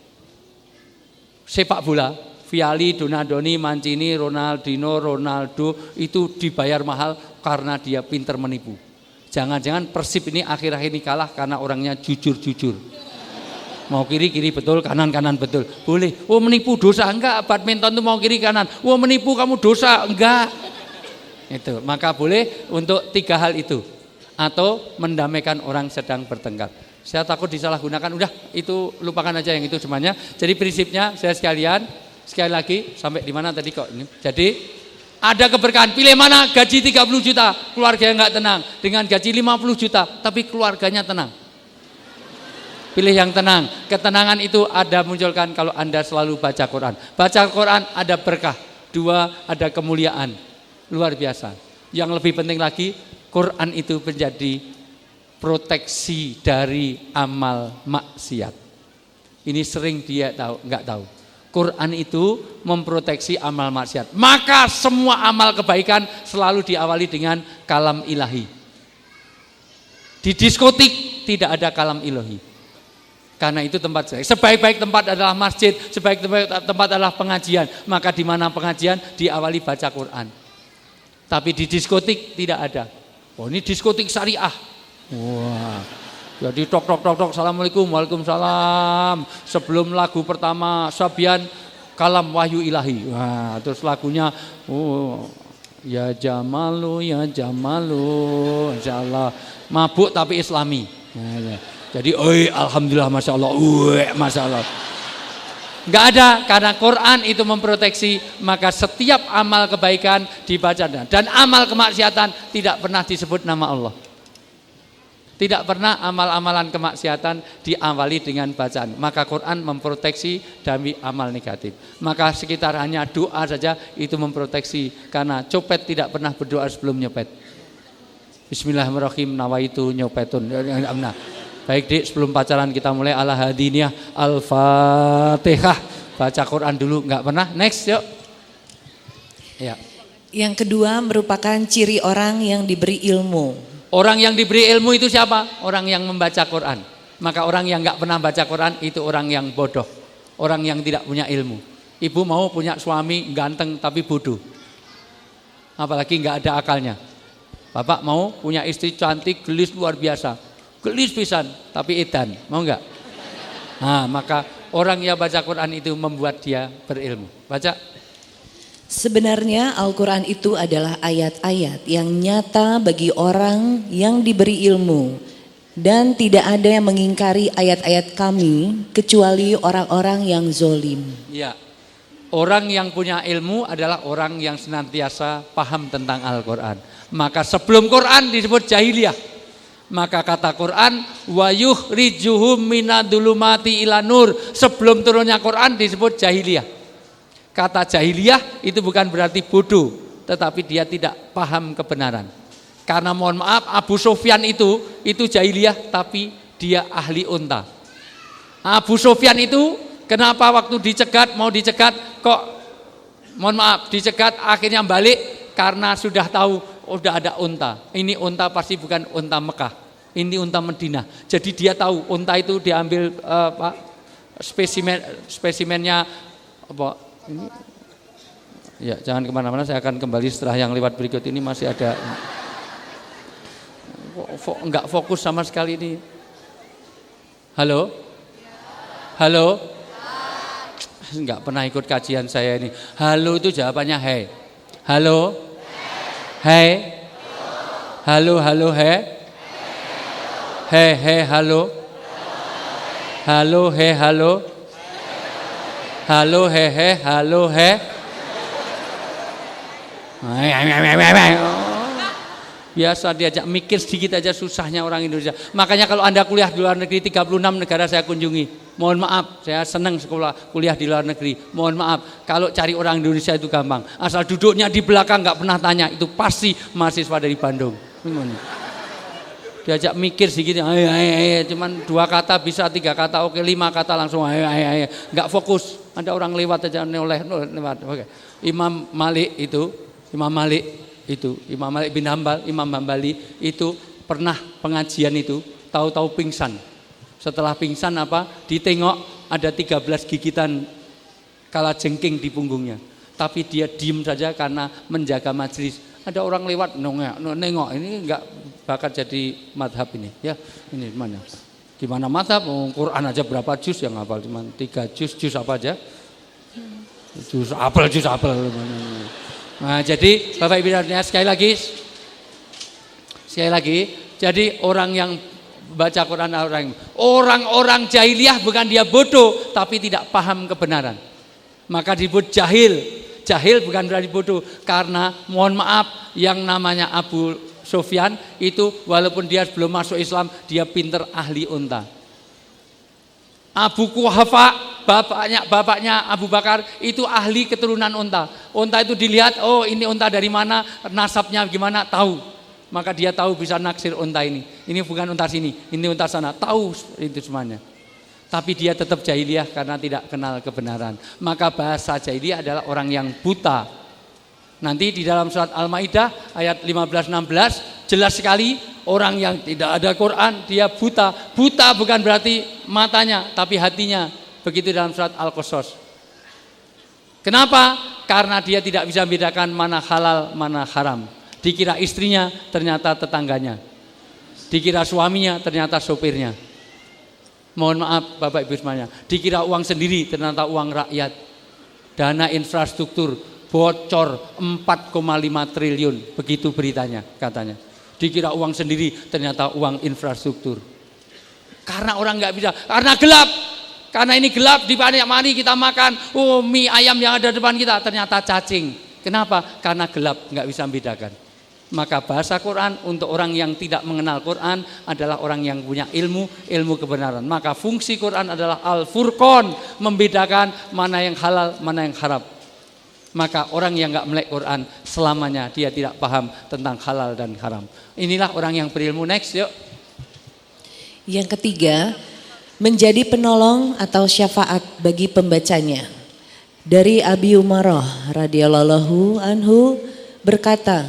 [SPEAKER 1] Sepak bola, Viali, Donadoni, Mancini, Ronaldinho, Ronaldo itu dibayar mahal karena dia pinter menipu. Jangan-jangan Persib ini akhir-akhir ini kalah karena orangnya jujur-jujur. Mau kiri betul, kanan betul. Boleh. Menipu dosa enggak? Badminton itu mau kiri kanan. Menipu kamu dosa enggak? Itu. Maka boleh untuk 3 hal itu. Atau mendamaikan orang sedang bertengkar. Saya takut disalahgunakan. Udah, itu lupakan aja yang itu semuanya. Jadi prinsipnya saya sekali lagi sampai di mana tadi kok ini. Jadi ada keberkahan. Pilih mana? Gaji 30 juta, keluarganya enggak tenang. Dengan gaji 50 juta, tapi keluarganya tenang. Pilih yang tenang. Ketenangan itu ada munculkan kalau Anda selalu baca Quran. Baca Quran ada berkah. 2, ada kemuliaan. Luar biasa. Yang lebih penting lagi, Quran itu menjadi proteksi dari amal maksiat. Ini sering dia nggak tahu. Quran itu memproteksi amal maksiat. Maka semua amal kebaikan selalu diawali dengan kalam ilahi. Di diskotik tidak ada kalam ilahi. Karena itu tempat sebaik-baik tempat adalah masjid, sebaik-baik tempat adalah pengajian. Maka di mana pengajian diawali baca Quran. Tapi di diskotik tidak ada. Ini diskotik syariah. Wah. Jadi tok assalamualaikum, waalaikumsalam. Sebelum lagu pertama Sabian kalam wahyu ilahi. Wah, terus lagunya ya Jamalu, insyaallah. Mabuk tapi Islami. Jadi, alhamdulillah, masya Allah, masya Allah. Enggak ada, karena Quran itu memproteksi, maka setiap amal kebaikan dibaca dan amal kemaksiatan tidak pernah disebut nama Allah. Tidak pernah amal-amalan kemaksiatan diawali dengan bacaan. Maka Quran memproteksi dari amal negatif. Maka sekitar hanya doa saja itu memproteksi. Karena copet tidak pernah berdoa sebelum nyopet. Bismillahirrahmanirrahim, nawaitu nyopetun. Nah, baik Dik, sebelum pacaran kita mulai ala hadiniyah al-fatihah. Baca Quran dulu, nggak pernah. Next, yuk. Ya.
[SPEAKER 2] Yang kedua merupakan ciri orang yang diberi ilmu.
[SPEAKER 1] Orang yang diberi ilmu itu siapa? Orang yang membaca Quran. Maka orang yang nggak pernah baca Quran itu orang yang bodoh. Orang yang tidak punya ilmu. Ibu mau punya suami ganteng tapi bodoh. Apalagi nggak ada akalnya. Bapak mau punya istri cantik, gelis luar biasa. Gelis pisan tapi edan. Mau nggak? Nah, maka orang yang baca Quran itu membuat dia berilmu. Baca.
[SPEAKER 2] Sebenarnya Al-Quran itu adalah ayat-ayat yang nyata bagi orang yang diberi ilmu. Dan tidak ada yang mengingkari ayat-ayat kami kecuali orang-orang yang zolim.
[SPEAKER 1] Ya, orang yang punya ilmu adalah orang yang senantiasa paham tentang Al-Quran. Maka sebelum Quran disebut jahiliyah. Maka kata Quran wa yukhrijuhum minadulumati ila nur. Sebelum turunnya Quran disebut jahiliyah. Kata jahiliyah itu bukan berarti bodoh, tetapi dia tidak paham kebenaran. Karena mohon maaf, Abu Sufyan itu jahiliyah tapi dia ahli unta. Abu Sufyan itu kenapa waktu dicegat, mau dicegat kok mohon maaf dicegat akhirnya balik karena sudah tahu udah ada unta. Ini unta pasti bukan unta Mekah, ini unta Madinah. Jadi dia tahu unta itu diambil spesimennya apa? Ini, ya jangan kemana-mana, saya akan kembali setelah yang lewat berikut ini. Masih ada enggak fokus sama sekali ini. Halo? Halo? Enggak pernah ikut kajian saya ini. Halo itu jawabannya hey. Halo? Hey? Halo, halo, hey? Hey, hey, halo? Halo, hey, halo? Halo hehe, halo he. Biasa diajak mikir sedikit aja susahnya orang Indonesia. Makanya kalau Anda kuliah di luar negeri, 36 negara saya kunjungi. Mohon maaf, saya senang kuliah di luar negeri. Mohon maaf, kalau cari orang Indonesia itu gampang. Asal duduknya di belakang nggak pernah tanya, itu pasti mahasiswa dari Bandung. Diajak mikir sedikit, cuman 2 kata bisa, 3 kata oke, 5 kata langsung nggak fokus. Ada orang lewat aja lewat. Oke. Imam Malik bin Hambal, Imam Hambali itu pernah pengajian itu tahu-tahu pingsan. Setelah pingsan ditengok ada 13 gigitan kalajengking di punggungnya. Tapi dia diem saja karena menjaga majelis. Ada orang lewat nengok, ini enggak bakal jadi madhab ini. Ya, ini mana? Gimana madhab? Quran aja berapa juz yang hafal? Cuma 3 juz apa aja? Juz apel. Nah, jadi Bapak Ibu sekali lagi, jadi orang yang baca Quran orang jahiliyah bukan dia bodoh, tapi tidak paham kebenaran. Maka disebut jahil. Jahil bukan berarti bodoh, karena mohon maaf yang namanya Abu Sufyan itu walaupun dia belum masuk Islam, dia pinter ahli unta. Abu Quhafa bapaknya Abu Bakar itu ahli keturunan unta. Unta itu dilihat, oh ini unta dari mana, nasabnya gimana, tahu. Maka dia tahu bisa naksir unta ini. Ini bukan unta sini, ini unta sana, tahu itu semuanya. Tapi dia tetap jahiliyah karena tidak kenal kebenaran. Maka bahasa jahiliyah adalah orang yang buta. Nanti di dalam surat Al-Maidah ayat 15-16 jelas sekali orang yang tidak ada Quran dia buta. Buta bukan berarti matanya tapi hatinya. Begitu dalam surat Al-Qasas. Kenapa? Karena dia tidak bisa membedakan mana halal mana haram. Dikira istrinya ternyata tetangganya. Dikira suaminya ternyata sopirnya. Mohon maaf Bapak Ibu semuanya, dikira uang sendiri ternyata uang rakyat. Dana infrastruktur bocor 4,5 triliun, begitu beritanya katanya. Dikira uang sendiri ternyata uang infrastruktur. Karena orang nggak bisa, karena gelap. Karena ini gelap, di banyak mari kita makan, oh mie ayam yang ada depan kita ternyata cacing. Kenapa? Karena gelap, nggak bisa membedakan. Maka bahasa Quran untuk orang yang tidak mengenal Quran adalah orang yang punya ilmu kebenaran. Maka fungsi Quran adalah Al-Furqan, membedakan mana yang halal, mana yang haram. Maka orang yang enggak melek Quran selamanya dia tidak paham tentang halal dan haram. Inilah orang yang berilmu. Next, yuk.
[SPEAKER 2] Yang ketiga, menjadi penolong atau syafaat bagi pembacanya. Dari Abi Umarah radhiyallahu anhu berkata,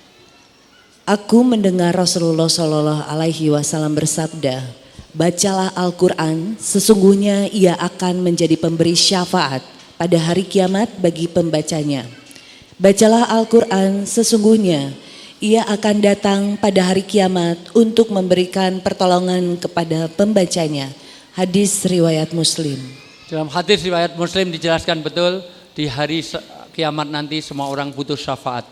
[SPEAKER 2] aku mendengar Rasulullah Shallallahu Alaihi Wasallam bersabda, bacalah Al-Quran, sesungguhnya ia akan menjadi pemberi syafaat pada hari kiamat bagi pembacanya. Bacalah Al-Quran, sesungguhnya ia akan datang pada hari kiamat untuk memberikan pertolongan kepada pembacanya. Hadis riwayat Muslim.
[SPEAKER 1] Dalam hadis riwayat Muslim dijelaskan betul, di hari kiamat nanti semua orang butuh syafaat.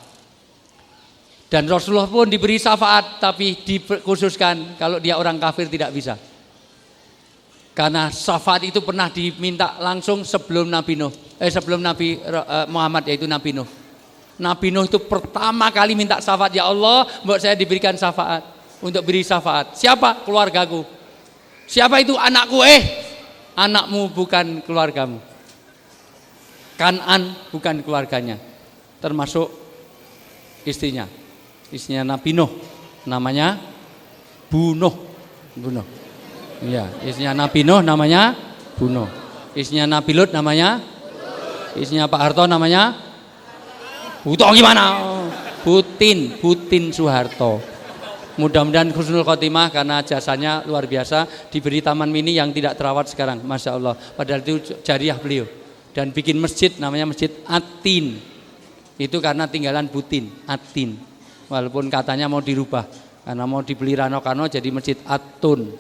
[SPEAKER 1] Dan Rasulullah pun diberi syafaat, tapi dikhususkan kalau dia orang kafir tidak bisa. Karena syafaat itu pernah diminta langsung sebelum Nabi Muhammad, yaitu Nabi Nuh. Nabi Nuh itu pertama kali minta syafaat, ya Allah, buat saya diberikan syafaat, untuk beri syafaat. Siapa? Keluargaku. Siapa itu? Anakku. Anakmu bukan keluargamu. Kan'an bukan keluarganya, termasuk istrinya. Istrinya Nabi Nuh, namanya Bunuh. Iya, istrinya Nabi Nuh namanya Bunuh. Istrinya Nabi Lut namanya, istrinya Pak Harto namanya Buto gimana? Putin Soeharto. Mudah-mudahan husnul khotimah karena jasanya luar biasa, diberi taman mini yang tidak terawat sekarang, Masya Allah. Padahal itu jariah beliau. Dan bikin masjid namanya Masjid Atin. Itu karena tinggalan Putin, Atin. Walaupun katanya mau dirubah karena mau dibeli Rano Karno jadi Masjid Atun.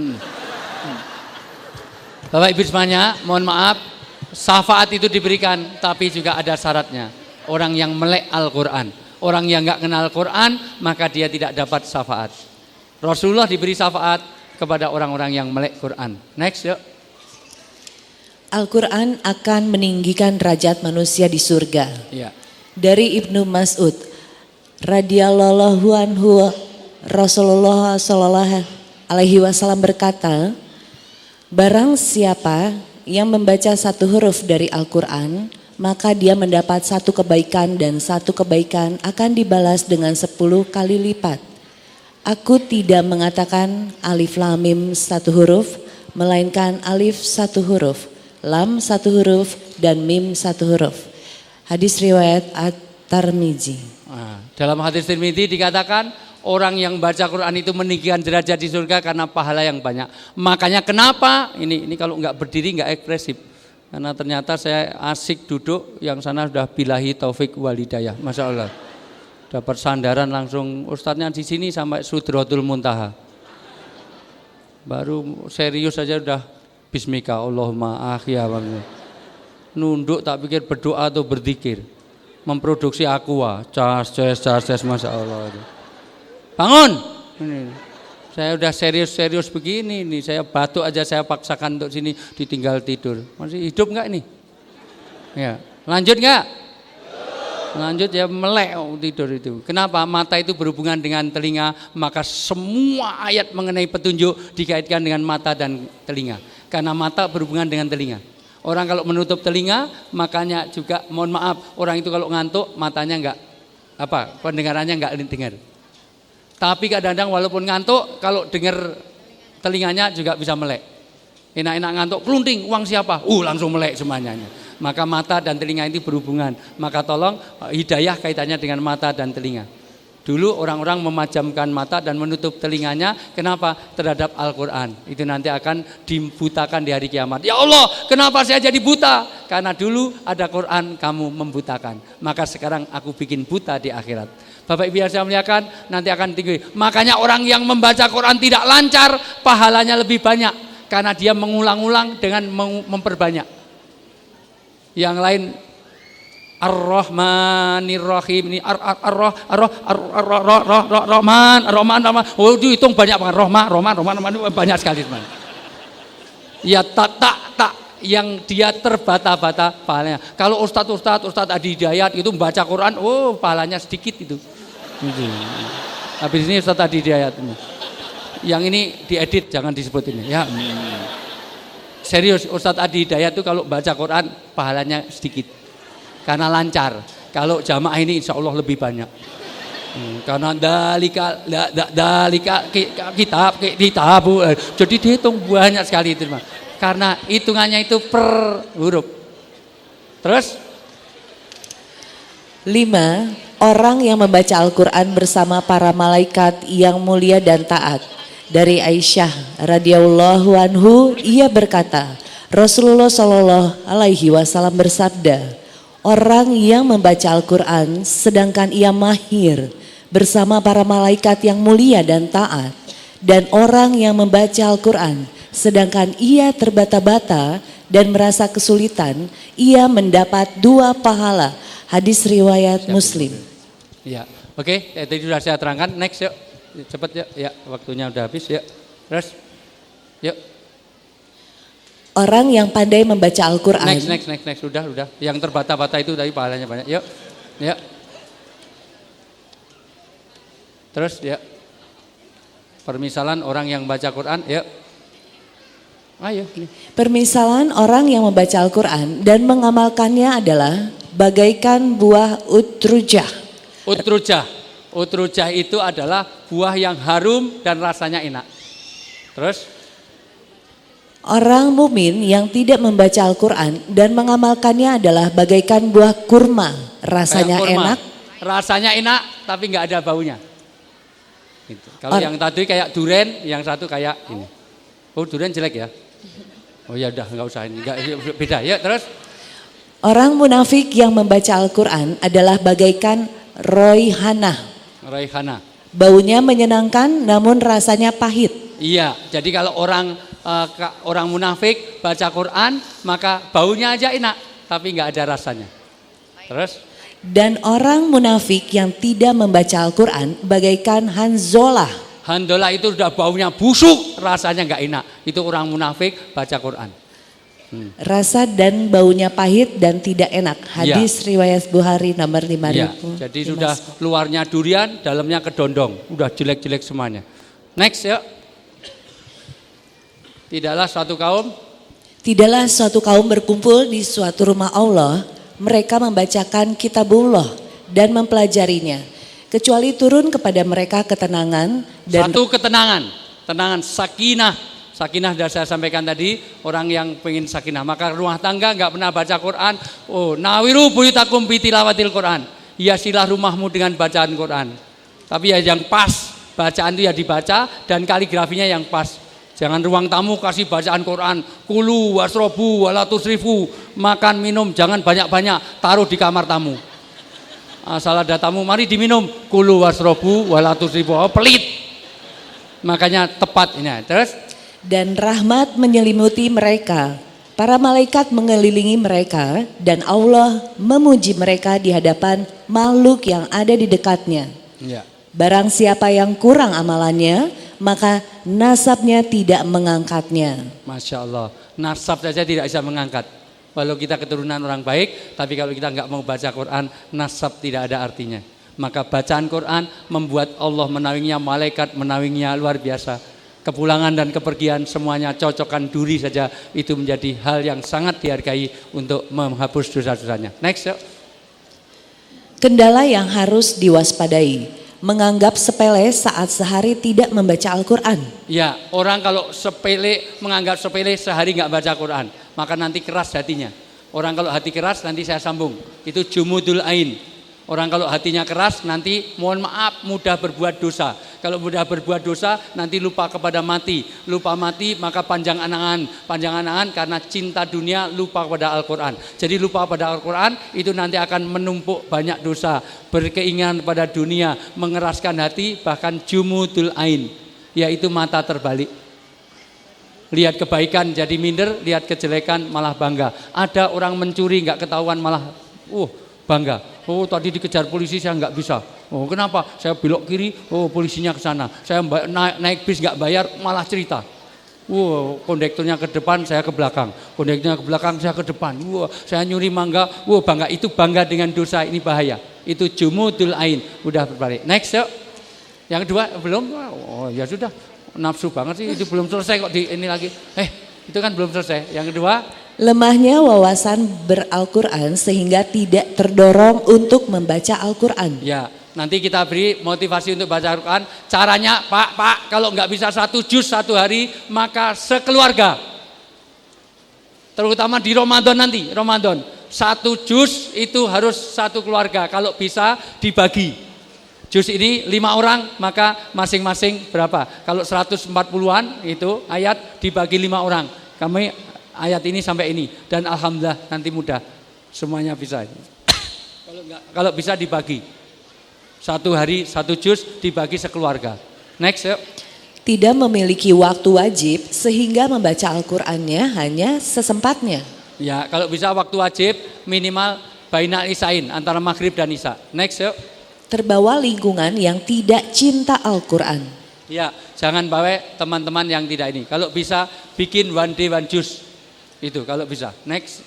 [SPEAKER 1] Bapak Ibu semuanya, mohon maaf, syafaat itu diberikan tapi juga ada syaratnya. Orang yang melek Al-Quran, orang yang enggak kenal Quran, maka dia tidak dapat syafaat. Rasulullah diberi syafaat kepada orang-orang yang melek Quran. Next, yuk.
[SPEAKER 2] Al-Quran akan meninggikan derajat manusia di surga.
[SPEAKER 1] Ya.
[SPEAKER 2] Dari Ibnu Mas'ud radhiyallahu anhu, Rasulullah Shallallahu Alaihi Wasallam berkata, barang siapa yang membaca satu huruf dari Al-Quran, maka dia mendapat satu kebaikan dan satu kebaikan akan dibalas dengan 10 kali lipat. Aku tidak mengatakan alif lam mim satu huruf, melainkan alif satu huruf, lam satu huruf, dan mim satu huruf. Hadis riwayat At-Tirmidzi.
[SPEAKER 1] Dalam hadis Tirmidzi dikatakan orang yang baca Quran itu meninggikan derajat di surga karena pahala yang banyak. Makanya kenapa ini kalau nggak berdiri nggak ekspresif. Karena ternyata saya asik duduk, yang sana sudah billahi taufik walhidayah, Masya Allah. Dapat sandaran langsung, ustadznya di sini sampai Sudratul Muntaha. Baru serius saja udah bismika Allahumma akhya. Nunduk tak pikir berdoa atau berzikir. Memproduksi aqua, cas, Masya Allah. Bangun, ini. Saya udah serius begini nih, saya batuk aja saya paksakan untuk sini, ditinggal tidur. Masih hidup nggak ini? Ya, lanjut nggak? Lanjut ya, melek tidur itu. Kenapa? Mata itu berhubungan dengan telinga, maka semua ayat mengenai petunjuk dikaitkan dengan mata dan telinga. Karena mata berhubungan dengan telinga. Orang kalau menutup telinga, makanya juga mohon maaf, orang itu kalau ngantuk matanya pendengarannya enggak dengar. Tapi kadang-kadang walaupun ngantuk, kalau dengar telinganya juga bisa melek. Enak-enak ngantuk, kelunting, uang siapa? Langsung melek semuanya. Maka mata dan telinga itu berhubungan. Maka tolong hidayah kaitannya dengan mata dan telinga. Dulu orang-orang memajamkan mata dan menutup telinganya, kenapa? Terhadap Al-Quran. Itu nanti akan dibutakan di hari kiamat. Ya Allah, kenapa saya jadi buta? Karena dulu ada Quran, kamu membutakan. Maka sekarang aku bikin buta di akhirat. Bapak Ibu yang saya muliakan, nanti akan tinggi. Makanya orang yang membaca Quran tidak lancar, pahalanya lebih banyak. Karena dia mengulang-ulang dengan memperbanyak. Yang lain, Ar-Rahmanir Rahim, ini Ar-Rahman. Oh, dihitung banyak banget. Rahman banyak sekali, teman. Ya tak yang dia terbata-bata pahalanya. Kalau Ustadz Adi Hidayat itu membaca Quran, pahalanya sedikit itu. Habis ini Ustaz Adi Hidayat ini. Yang ini diedit, jangan disebut ini ya. Serius, Ustadz Adi Hidayat itu kalau baca Quran pahalanya sedikit karena lancar. Kalau jamaah ini insya Allah lebih banyak. Karena dalika kitab, jadi dihitung banyak sekali itu, karena hitungannya itu per huruf. Terus
[SPEAKER 2] 5. Orang yang membaca Al-Quran bersama para malaikat yang mulia dan taat. Dari Aisyah radhiyallahu anhu, ia berkata, Rasulullah Shallallahu alaihi wasallam bersabda, orang yang membaca Al-Quran sedangkan ia mahir bersama para malaikat yang mulia dan taat, dan orang yang membaca Al-Quran sedangkan ia terbata-bata dan merasa kesulitan, ia mendapat 2 pahala. Hadis riwayat Muslim.
[SPEAKER 1] Ya, oke, tadi sudah saya terangkan. Next yuk. Cepat ya, waktunya udah habis ya. Terus, yuk.
[SPEAKER 2] Orang yang pandai membaca Al-Quran.
[SPEAKER 1] Next, udah. Yang terbata-bata itu tadi pahalanya banyak. Yuk, ya. Terus ya. Permisalan orang yang baca Quran, yuk. Ayo.
[SPEAKER 2] Permisalan orang yang membaca Al-Quran dan mengamalkannya adalah bagaikan buah utrujah.
[SPEAKER 1] Utrujah itu adalah buah yang harum dan rasanya enak. Terus?
[SPEAKER 2] Orang mumin yang tidak membaca Al-Quran dan mengamalkannya adalah bagaikan buah kurma. Rasanya enak.
[SPEAKER 1] Rasanya enak tapi nggak ada baunya. Gitu. Kalau yang tadi kayak duren, yang satu kayak ini. Oh, duren jelek ya? Oh ya udah nggak usah ini, beda ya. Terus?
[SPEAKER 2] Orang munafik yang membaca Al-Quran adalah bagaikan roihana. Baunya menyenangkan namun rasanya pahit.
[SPEAKER 1] Iya, jadi kalau orang munafik baca Quran maka baunya aja enak tapi nggak ada rasanya. Terus?
[SPEAKER 2] Dan orang munafik yang tidak membaca Al-Quran bagaikan hanzolah.
[SPEAKER 1] Handolah itu sudah baunya busuk, rasanya nggak enak. Itu orang munafik baca Quran.
[SPEAKER 2] Rasa dan baunya pahit dan tidak enak. Hadis riwayat Bukhari nomor 5000.
[SPEAKER 1] Ya, jadi sudah luarnya durian, dalamnya kedondong. Udah jelek-jelek semuanya. Next ya. Tidaklah suatu kaum berkumpul di suatu rumah Allah. Mereka membacakan kitabullah dan mempelajarinya. Kecuali turun kepada mereka ketenangan. Dan satu ketenangan, sakinah. Sakinah sudah saya sampaikan tadi, orang yang pengen sakinah. Maka rumah tangga nggak pernah baca Quran. Oh, nawiru buyutakum bitilawatil Quran. Hiasilah rumahmu dengan bacaan Quran. Tapi ya yang pas, bacaan itu ya dibaca dan kaligrafinya yang pas. Jangan ruang tamu kasih bacaan Quran. Kulu wasrobu walatusrifu. Makan minum jangan banyak-banyak, taruh di kamar tamu. Asal ada tamu mari diminum. Kulu wasrobu walatusrifu. Oh, pelit. Makanya tepat ini. Terus?
[SPEAKER 2] Dan rahmat menyelimuti mereka. Para malaikat mengelilingi mereka dan Allah memuji mereka di hadapan makhluk yang ada di dekatnya.
[SPEAKER 1] Ya.
[SPEAKER 2] Barang siapa yang kurang amalannya, maka nasabnya tidak mengangkatnya.
[SPEAKER 1] Masya Allah, nasab saja tidak bisa mengangkat. Walau kita keturunan orang baik, tapi kalau kita nggak mau baca Quran, nasab tidak ada artinya. Maka bacaan Quran membuat Allah menaunginya, malaikat menaunginya luar biasa. Kepulangan dan kepergian semuanya cocokkan duri saja itu menjadi hal yang sangat dihargai untuk menghapus dosa-dosanya. Next yuk.
[SPEAKER 2] Kendala yang harus diwaspadai, menganggap sepele saat sehari tidak membaca Al-Quran.
[SPEAKER 1] Ya, orang kalau menganggap sepele sehari nggak baca Quran, maka nanti keras hatinya. Orang kalau hati keras nanti saya sambung, itu jumudul ain. Orang kalau hatinya keras nanti mohon maaf mudah berbuat dosa. Kalau mudah berbuat dosa nanti lupa kepada mati. Lupa mati maka panjang angan. Panjang angan karena cinta dunia lupa kepada Al-Quran. Jadi lupa pada Al-Quran itu nanti akan menumpuk banyak dosa. Berkeinginan pada dunia, mengeraskan hati, bahkan jumudul ain. Yaitu mata terbalik. Lihat kebaikan jadi minder, lihat kejelekan malah bangga. Ada orang mencuri nggak ketahuan malah bangga. Oh tadi dikejar polisi saya nggak bisa. Oh kenapa? Saya belok kiri, oh polisinya ke sana. Saya naik bis nggak bayar malah cerita. Kondekturnya ke depan, saya ke belakang. Kondekturnya ke belakang, saya ke depan. Saya nyuri mangga. Bangga, itu bangga dengan dosa, ini bahaya. Itu jumudul ain. Udah berbalik. Next yuk. Yang kedua belum? Oh ya sudah. Nafsu banget sih, itu belum selesai kok di ini lagi. Itu kan belum selesai. Yang kedua,
[SPEAKER 2] lemahnya wawasan ber-Al-Quran sehingga tidak terdorong untuk membaca Al-Quran.
[SPEAKER 1] Ya, nanti kita beri motivasi untuk baca Al-Quran. Caranya, Pak, kalau nggak bisa 1 juz 1 hari, maka sekeluarga. Terutama di Ramadan nanti, Ramadan. 1 juz itu harus 1 keluarga. Kalau bisa dibagi. Juz ini 5 orang, maka masing-masing berapa? Kalau 140-an itu ayat dibagi 5 orang. Kami ayat ini sampai ini. Dan alhamdulillah nanti mudah. Semuanya bisa. Kalau bisa dibagi. 1 hari 1 juz dibagi sekeluarga. Next yuk.
[SPEAKER 2] Tidak memiliki waktu wajib sehingga membaca Al-Qur'annya hanya sesempatnya.
[SPEAKER 1] Ya, kalau bisa waktu wajib minimal bainal isain, antara maghrib dan isya. Next yuk.
[SPEAKER 2] Terbawa lingkungan yang tidak cinta Al-Quran.
[SPEAKER 1] Ya, jangan bawa teman-teman yang tidak ini. Kalau bisa bikin one day one juz. Itu kalau bisa. Next.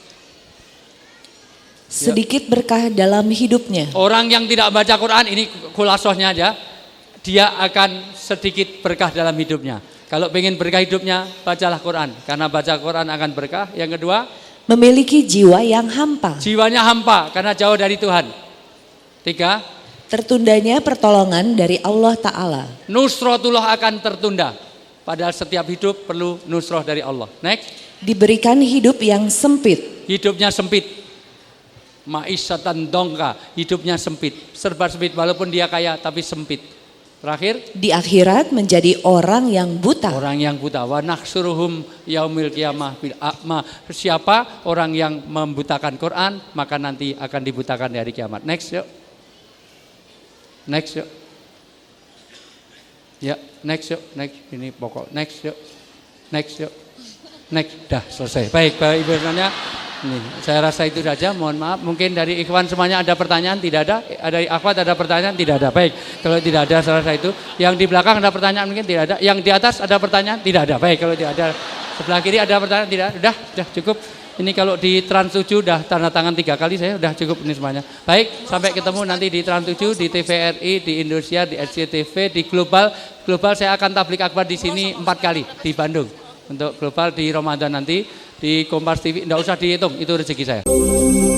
[SPEAKER 2] Sedikit berkah dalam hidupnya.
[SPEAKER 1] Orang yang tidak baca Quran, ini khulasohnya aja. Dia akan sedikit berkah dalam hidupnya. Kalau pengen berkah hidupnya, bacalah Quran. Karena baca Quran akan berkah. Yang kedua,
[SPEAKER 2] memiliki jiwa yang hampa.
[SPEAKER 1] Jiwanya hampa karena jauh dari Tuhan. 3,
[SPEAKER 2] tertundanya pertolongan dari Allah Ta'ala.
[SPEAKER 1] Nusratullah akan tertunda. Padahal setiap hidup perlu nusrah dari Allah. Next.
[SPEAKER 2] Diberikan hidup yang sempit.
[SPEAKER 1] Hidupnya sempit. Ma'isyatan dongka. Hidupnya sempit. Serba sempit walaupun dia kaya tapi sempit. Terakhir.
[SPEAKER 2] Di akhirat menjadi orang yang buta.
[SPEAKER 1] Orang yang buta. Wa nakhsuruhum yaumil qiyamah bil a'ma. Siapa orang yang membutakan Quran, maka nanti akan dibutakan di hari kiamat. Next yuk. Next yuk. Ya, next yuk. Next, ini pokok. Next yuk. Next yuk. Next, dah selesai. Baik, Bapak Ibu semuanya. Nih, saya rasa itu saja. Mohon maaf. Mungkin dari ikhwan semuanya ada pertanyaan? Tidak ada. Dari akhwat ada pertanyaan? Tidak ada. Baik. Kalau tidak ada, saya rasa itu. Yang di belakang ada pertanyaan? Mungkin tidak ada. Yang di atas ada pertanyaan? Tidak ada. Baik. Kalau tidak ada. Sebelah kiri ada pertanyaan? Tidak ada. Sudah cukup. Ini kalau di Trans 7 udah tanda tangan 3 kali, saya udah cukup ini semuanya. Baik, sampai ketemu nanti di Trans 7, di TVRI, di Indonesia, di SCTV, di Global. Global saya akan tablik akbar di sini 4 kali di Bandung. Untuk Global di Ramadan nanti, di Kompas TV, enggak usah dihitung, itu rezeki saya.